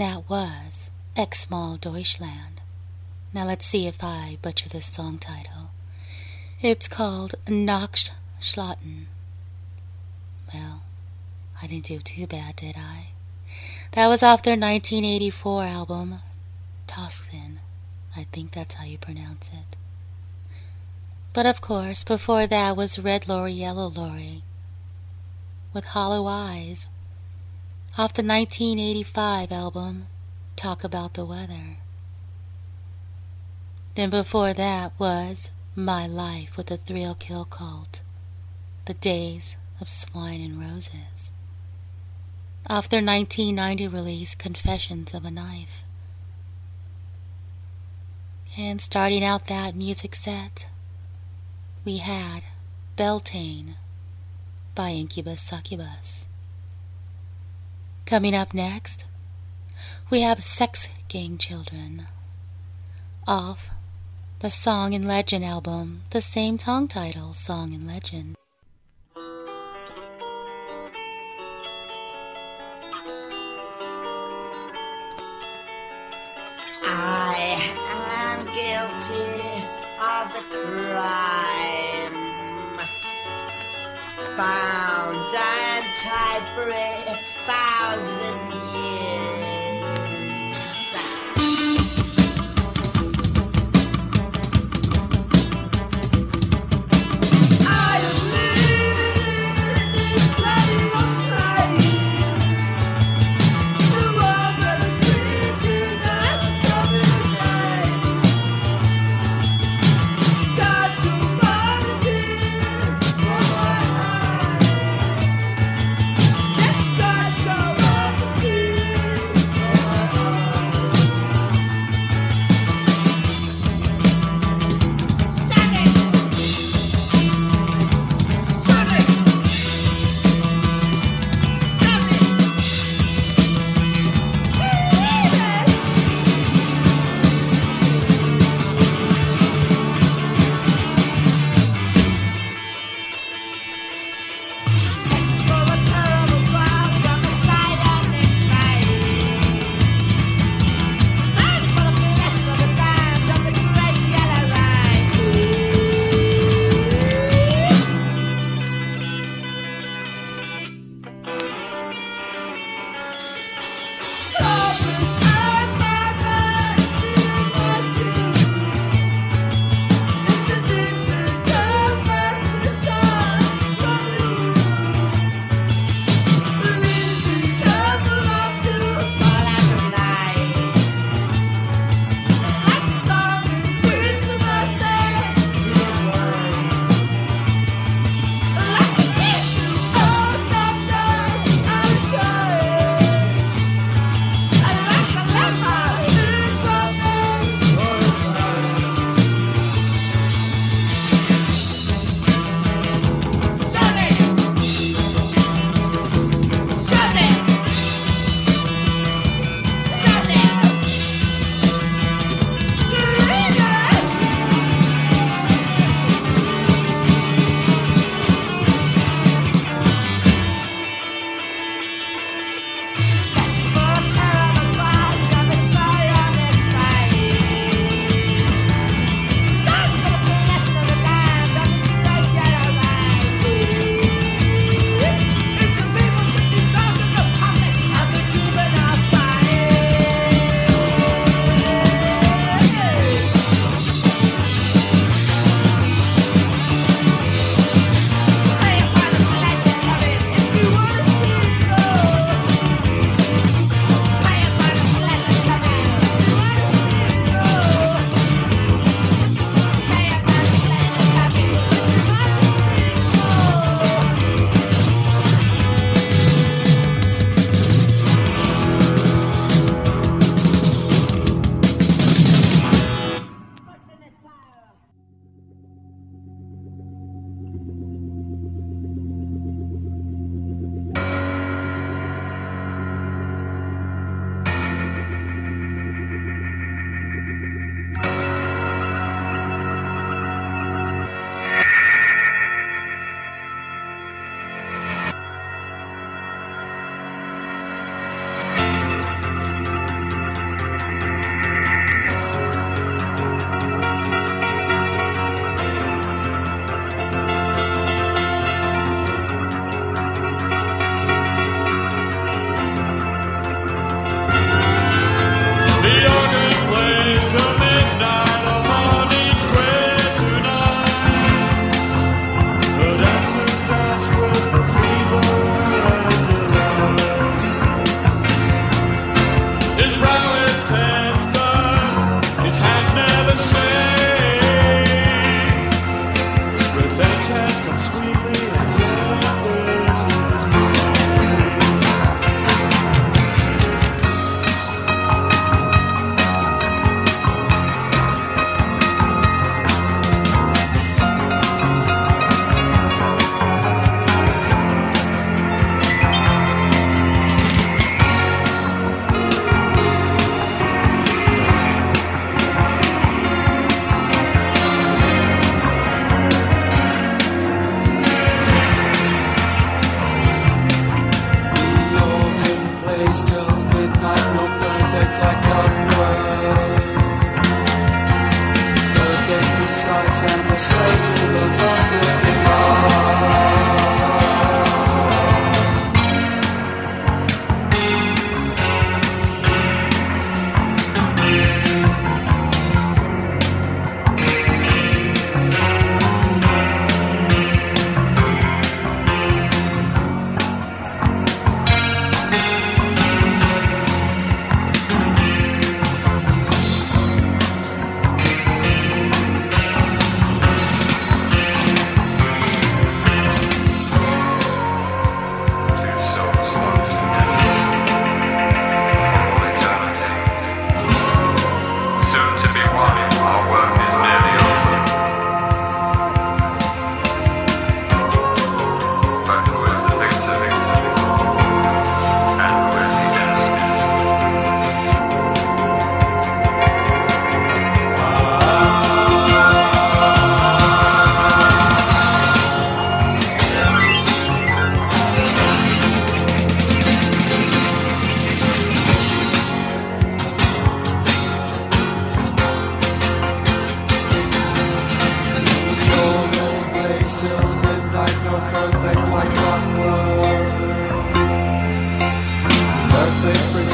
that was Ex Mal Deutschland. Now let's see if I butcher this song title. It's called Nachtschlachten. Well, I didn't do too bad, did I? That was off their 1984 album, Toxin. I think that's how you pronounce it. But of course, before that was Red Lorry, Yellow Lorry, with Hollow Eyes, off the 1985 album, Talk About the Weather. Then before that was My Life with the Thrill Kill Cult, The Days of Swine and Roses, off their 1990 release, Confessions of a Knife. And starting out that music set, we had Beltane by Incubus Succubus. Coming up next, we have Sex Gang Children, off the Song and Legend album, the same tongue title, Song and Legend. I am guilty of the crime, bound and tied for 1,000 years. I am living in this bloody old place, the world where the creatures are coming alive. Got some body tears for my eyes. Let's got some body tears.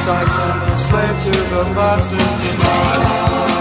precise. I'm a slave to the master's demand.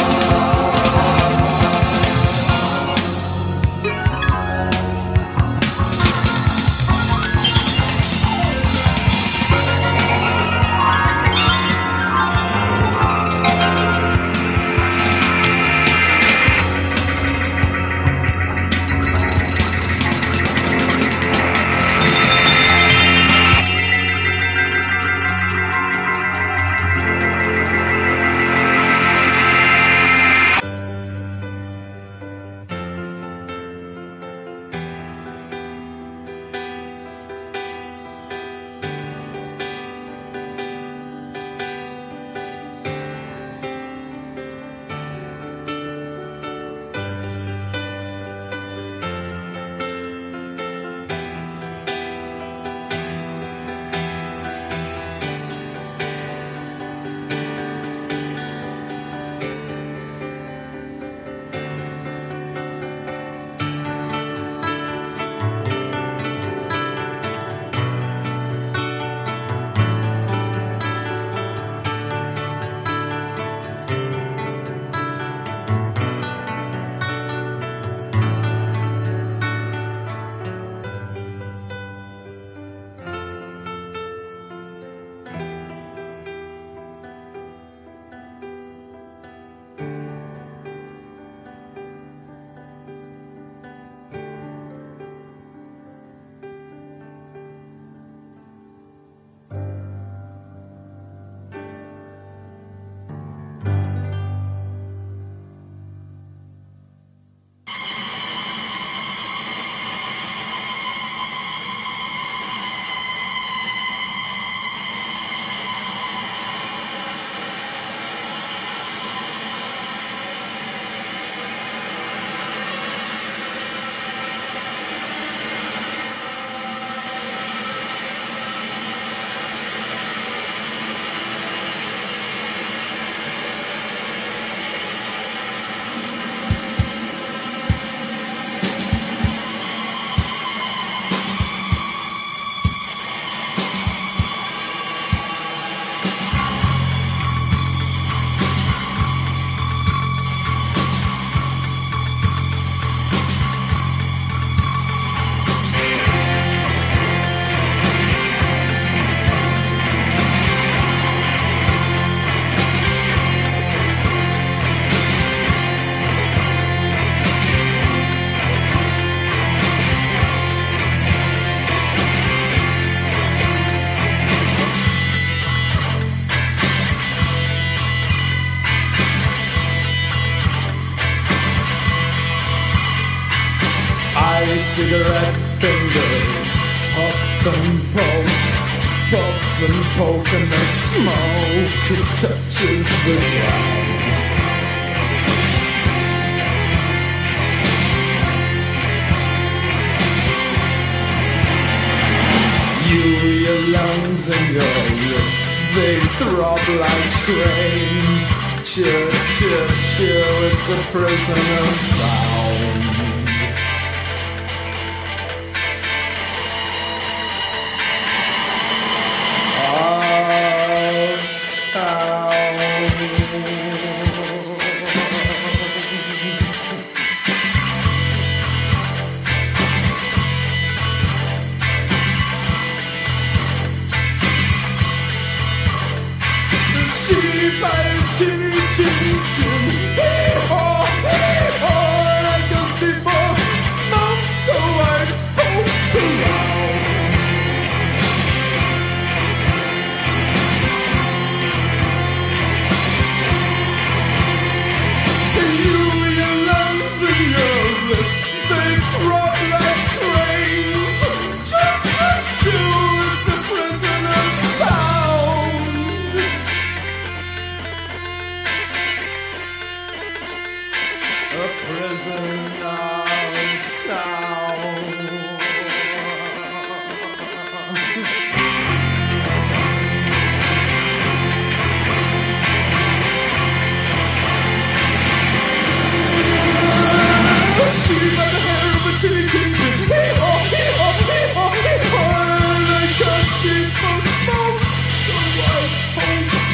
Cigarette fingers, puff and poke, and the smoke, it touches the ground. Your lungs and your wrists, they throb like trains. Chill, chill, chill, it's a prison of sound. Hee-haw, hee-haw, hee-haw, and I got people smoke, so I hope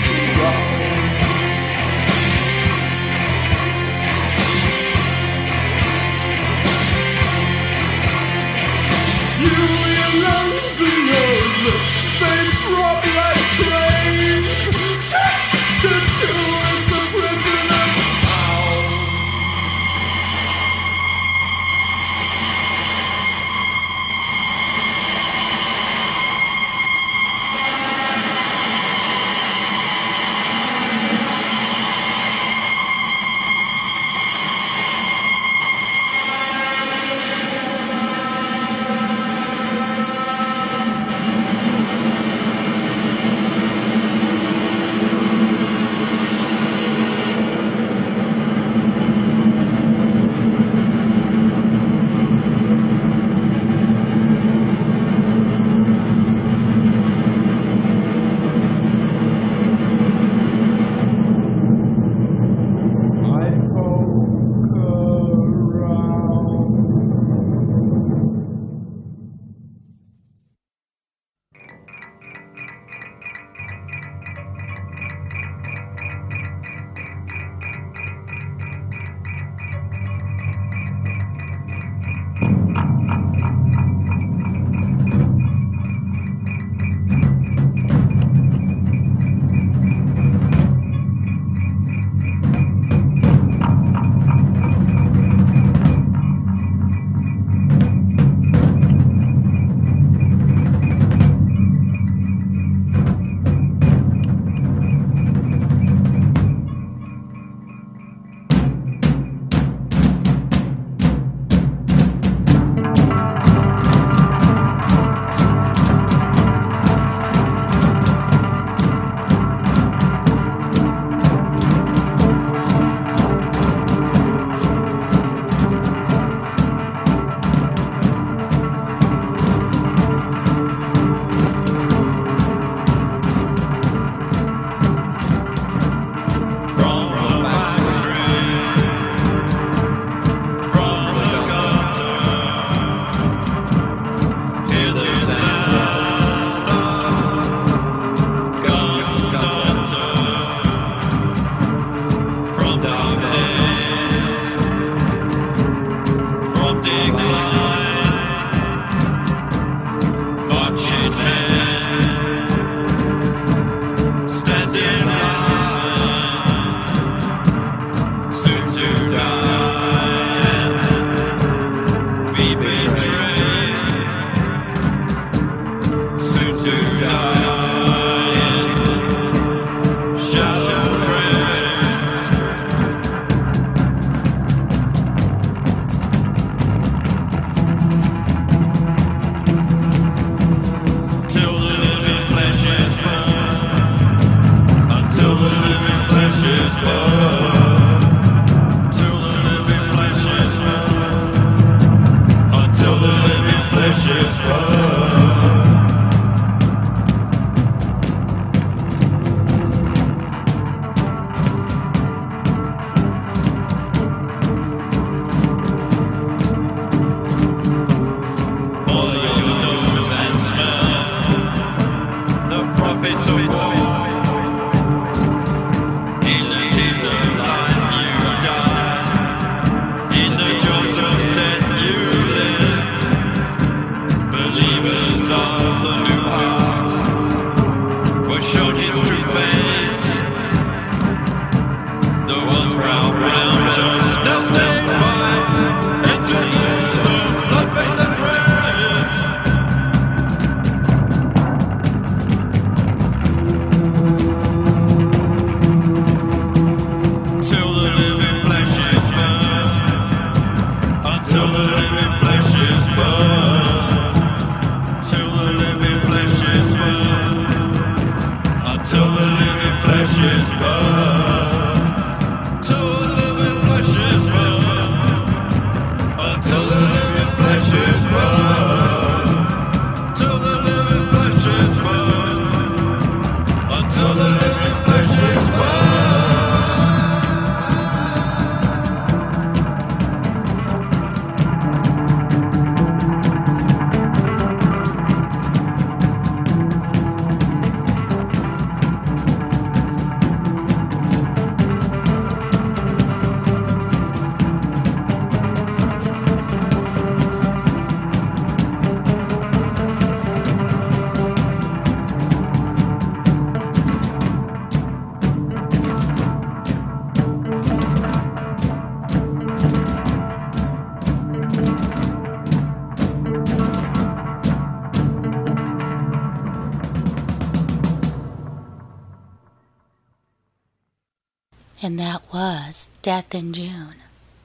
And that was Death in June,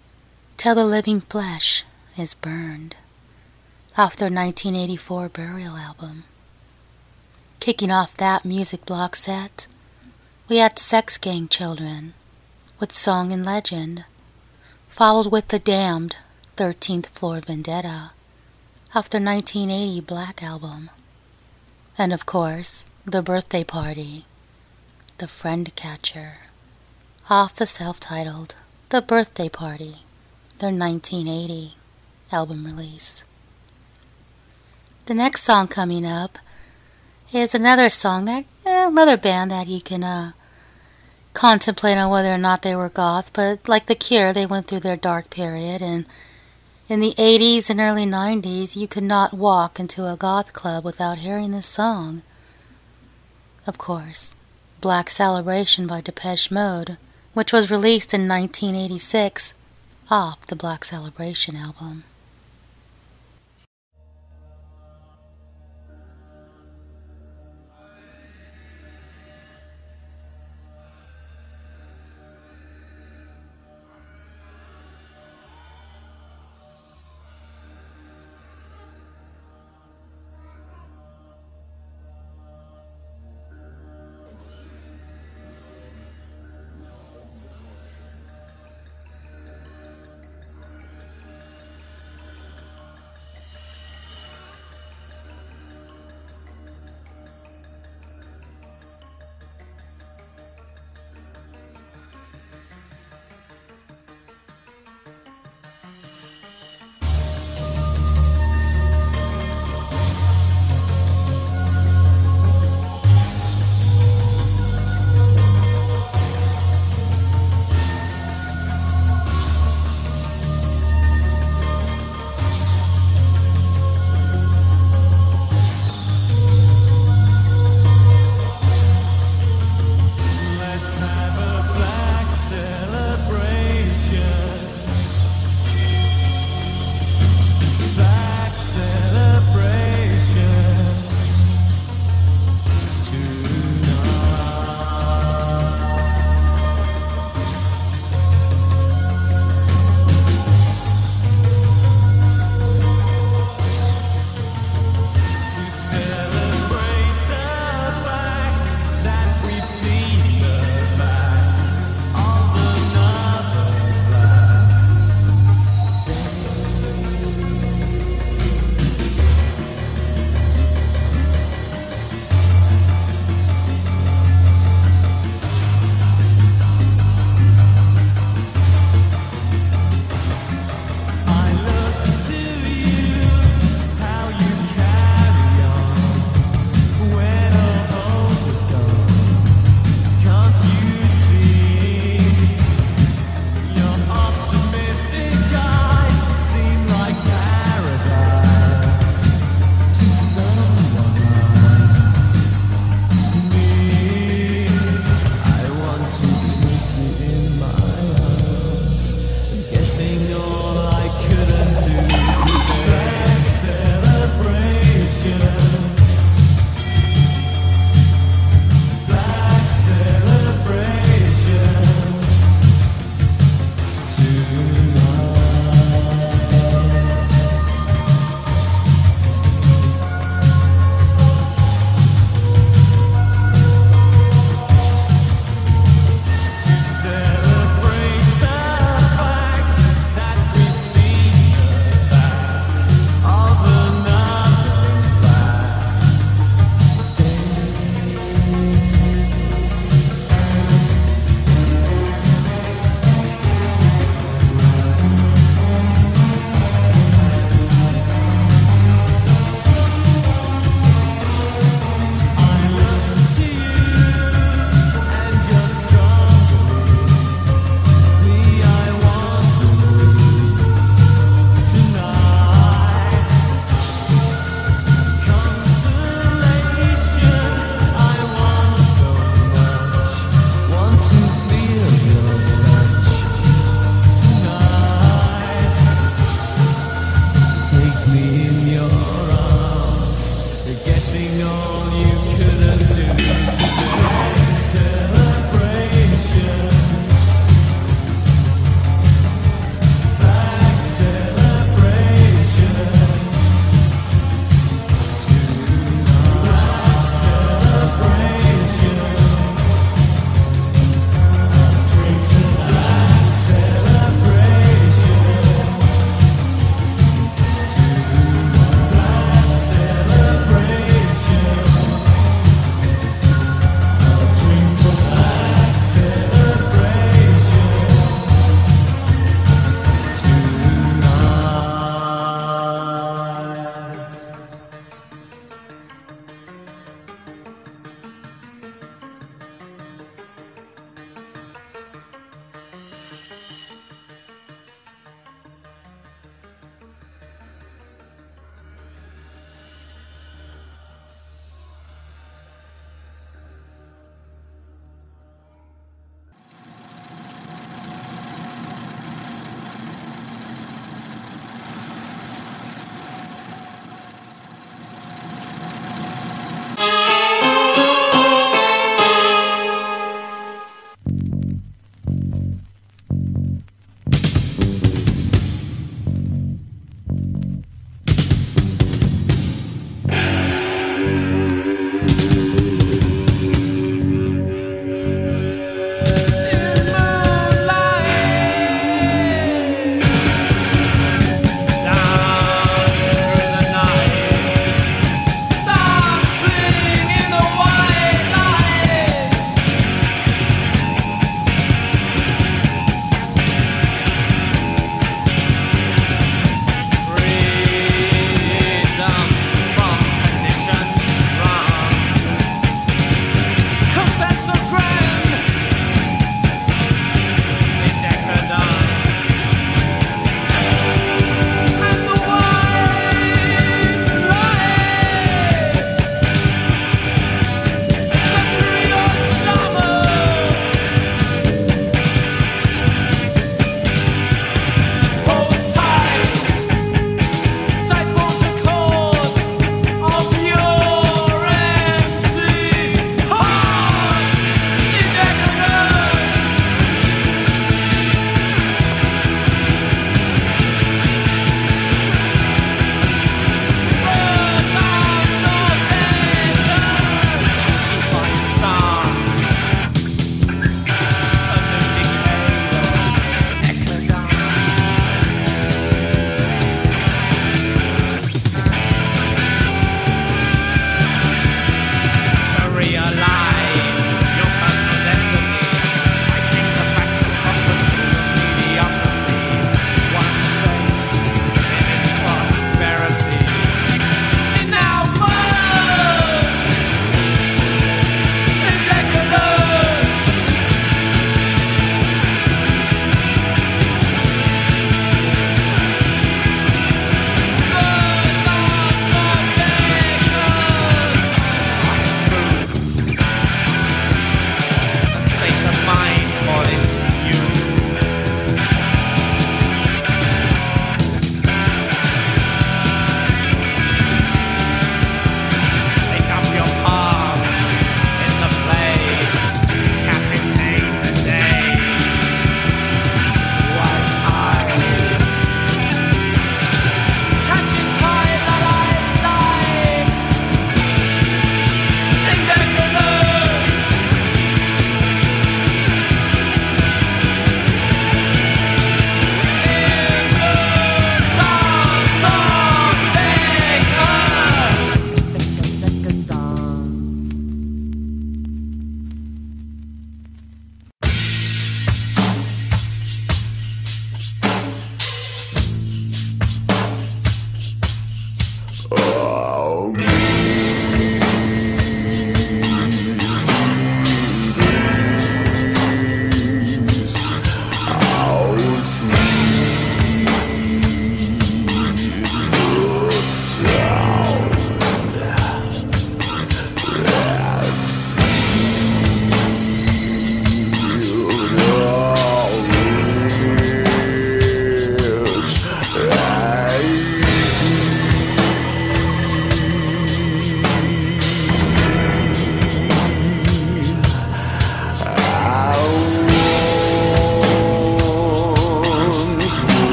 Till the Living Flesh is Burned, off their 1984 Burial album. Kicking off that music block set, we had Sex Gang Children with Song and Legend, followed with The Damned, 13th Floor Vendetta, off their 1980 Black album. And of course, The Birthday Party, The Friend Catcher, off the self-titled The Birthday Party, their 1980 album release. The next song coming up is another song that, another band that you can contemplate on whether or not they were goth, but like The Cure, they went through their dark period, and in the 80s and early 90s, you could not walk into a goth club without hearing this song. Of course, Black Celebration by Depeche Mode, which was released in 1986 off the Black Celebration album. doing all you couldn't do today. Celebration. Black celebration. Black celebration. Drink to black celebration. Black celebration.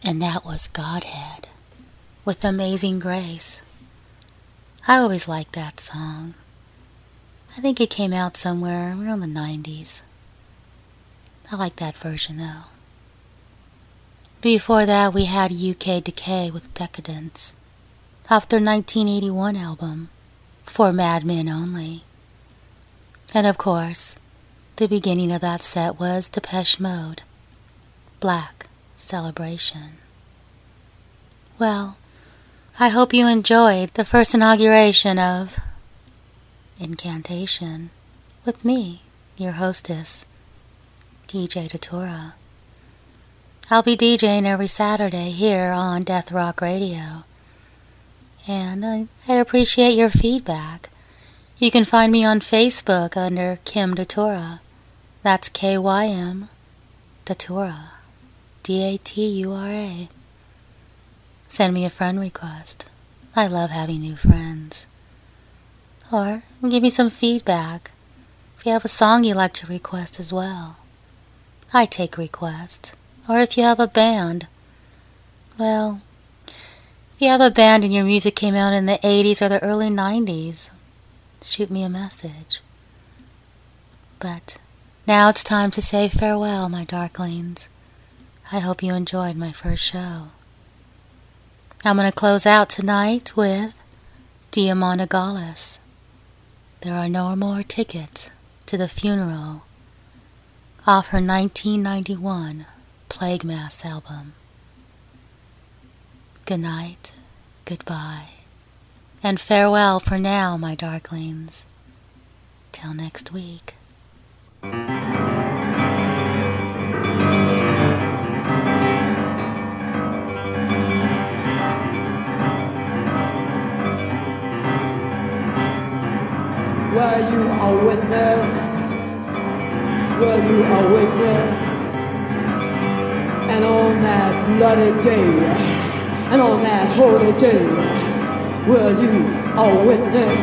And that was Godhead with Amazing Grace. I always liked that song. I think it came out somewhere around the 90s. I like that version though. Before that we had UK Decay with Decadence, off their 1981 album, For Madmen Only. And of course, the beginning of that set was Depeche Mode, Black Celebration. Well, I hope you enjoyed the first inauguration of Incantation with me, your hostess, DJ Datura. I'll be DJing every Saturday here on Death Rock Radio, and I'd appreciate your feedback. You can find me on Facebook under Kim Datura. That's K-Y-M Datura, D-A-T-U-R-A. Send me a friend request. I love having new friends. Or give me some feedback if you have a song you'd like to request as well. I take requests. Or if you have a band. Well, if you have a band and your music came out in the 80s or the early 90s, shoot me a message. But now it's time to say farewell, my darklings. I hope you enjoyed my first show. I'm going to close out tonight with Diamanda Gallis. There are no more tickets to the funeral, off her 1991 Plague Mass album. Good night, goodbye, and farewell for now, my darklings. Till next week. Were you a witness? Were you a witness? And on that bloody day, and on that holy day, were you a witness?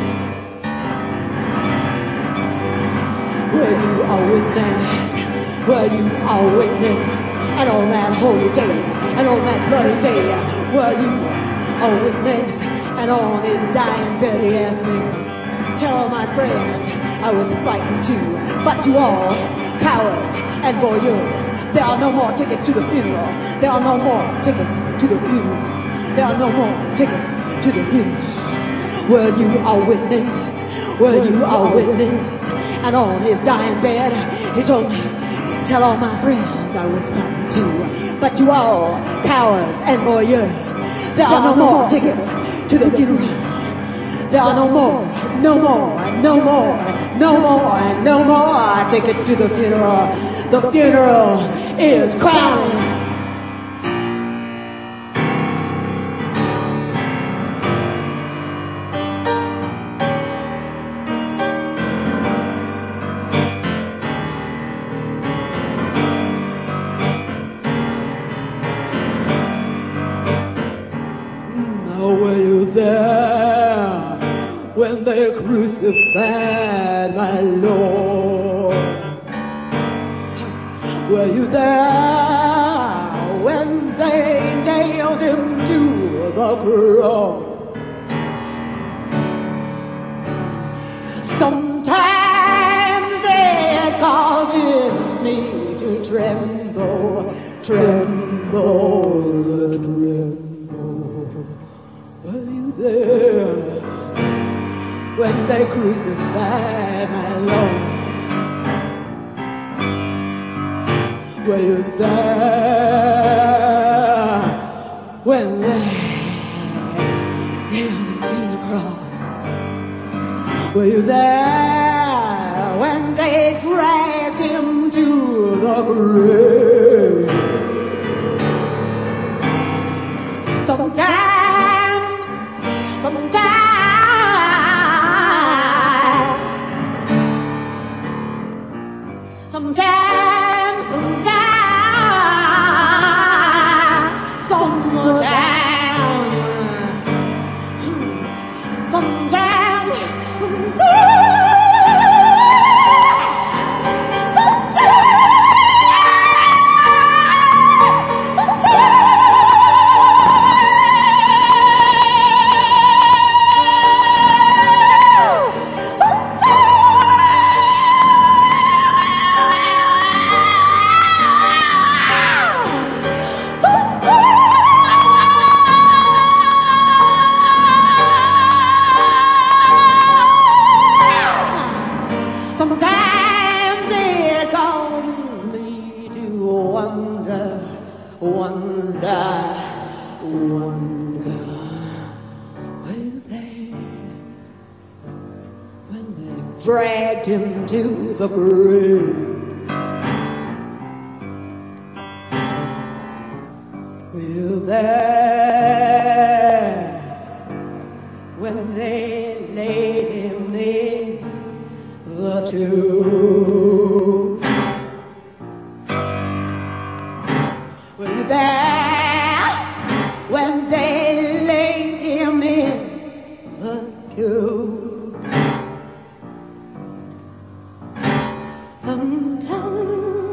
Were you a witness? Were you a witness? And on that holy day, and on that bloody day, were you a witness? And on his dying bed he asked me, tell all my friends I was fighting too, but to all cowards and voyeurs, there are no more tickets to the funeral. There are no more tickets to the funeral. There are no more tickets to the funeral. Were you a witness? Were you a witness? And on his dying bed, he told me, tell all my friends I was fighting too, but to all cowards and voyeurs, there are no more tickets to the funeral. There are no more tickets to the funeral. The funeral is crowning. Now were you there when they crucified my Lord? Were you there when they nailed him to the cross? Sometimes it causes me to tremble. Were you there when they crucified my Lord? Were you there when they nailed him in the cross? Were you there when they dragged him to the grave? Sometimes, sometimes I wonder when they dragged him to the grave. Will there, when they laid him in the tomb, will there, when they laid him in the tomb, sometimes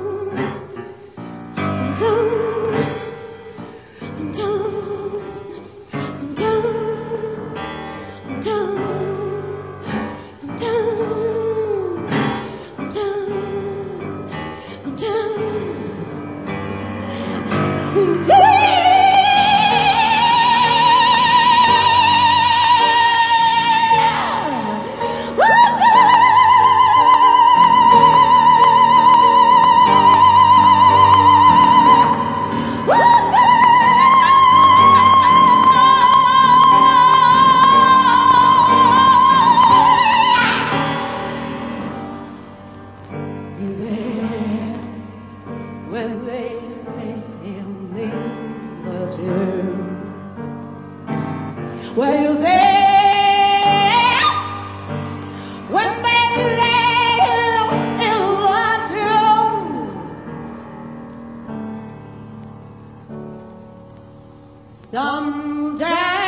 when they laid him in the tomb. Well, there, when they laid him in the tomb, someday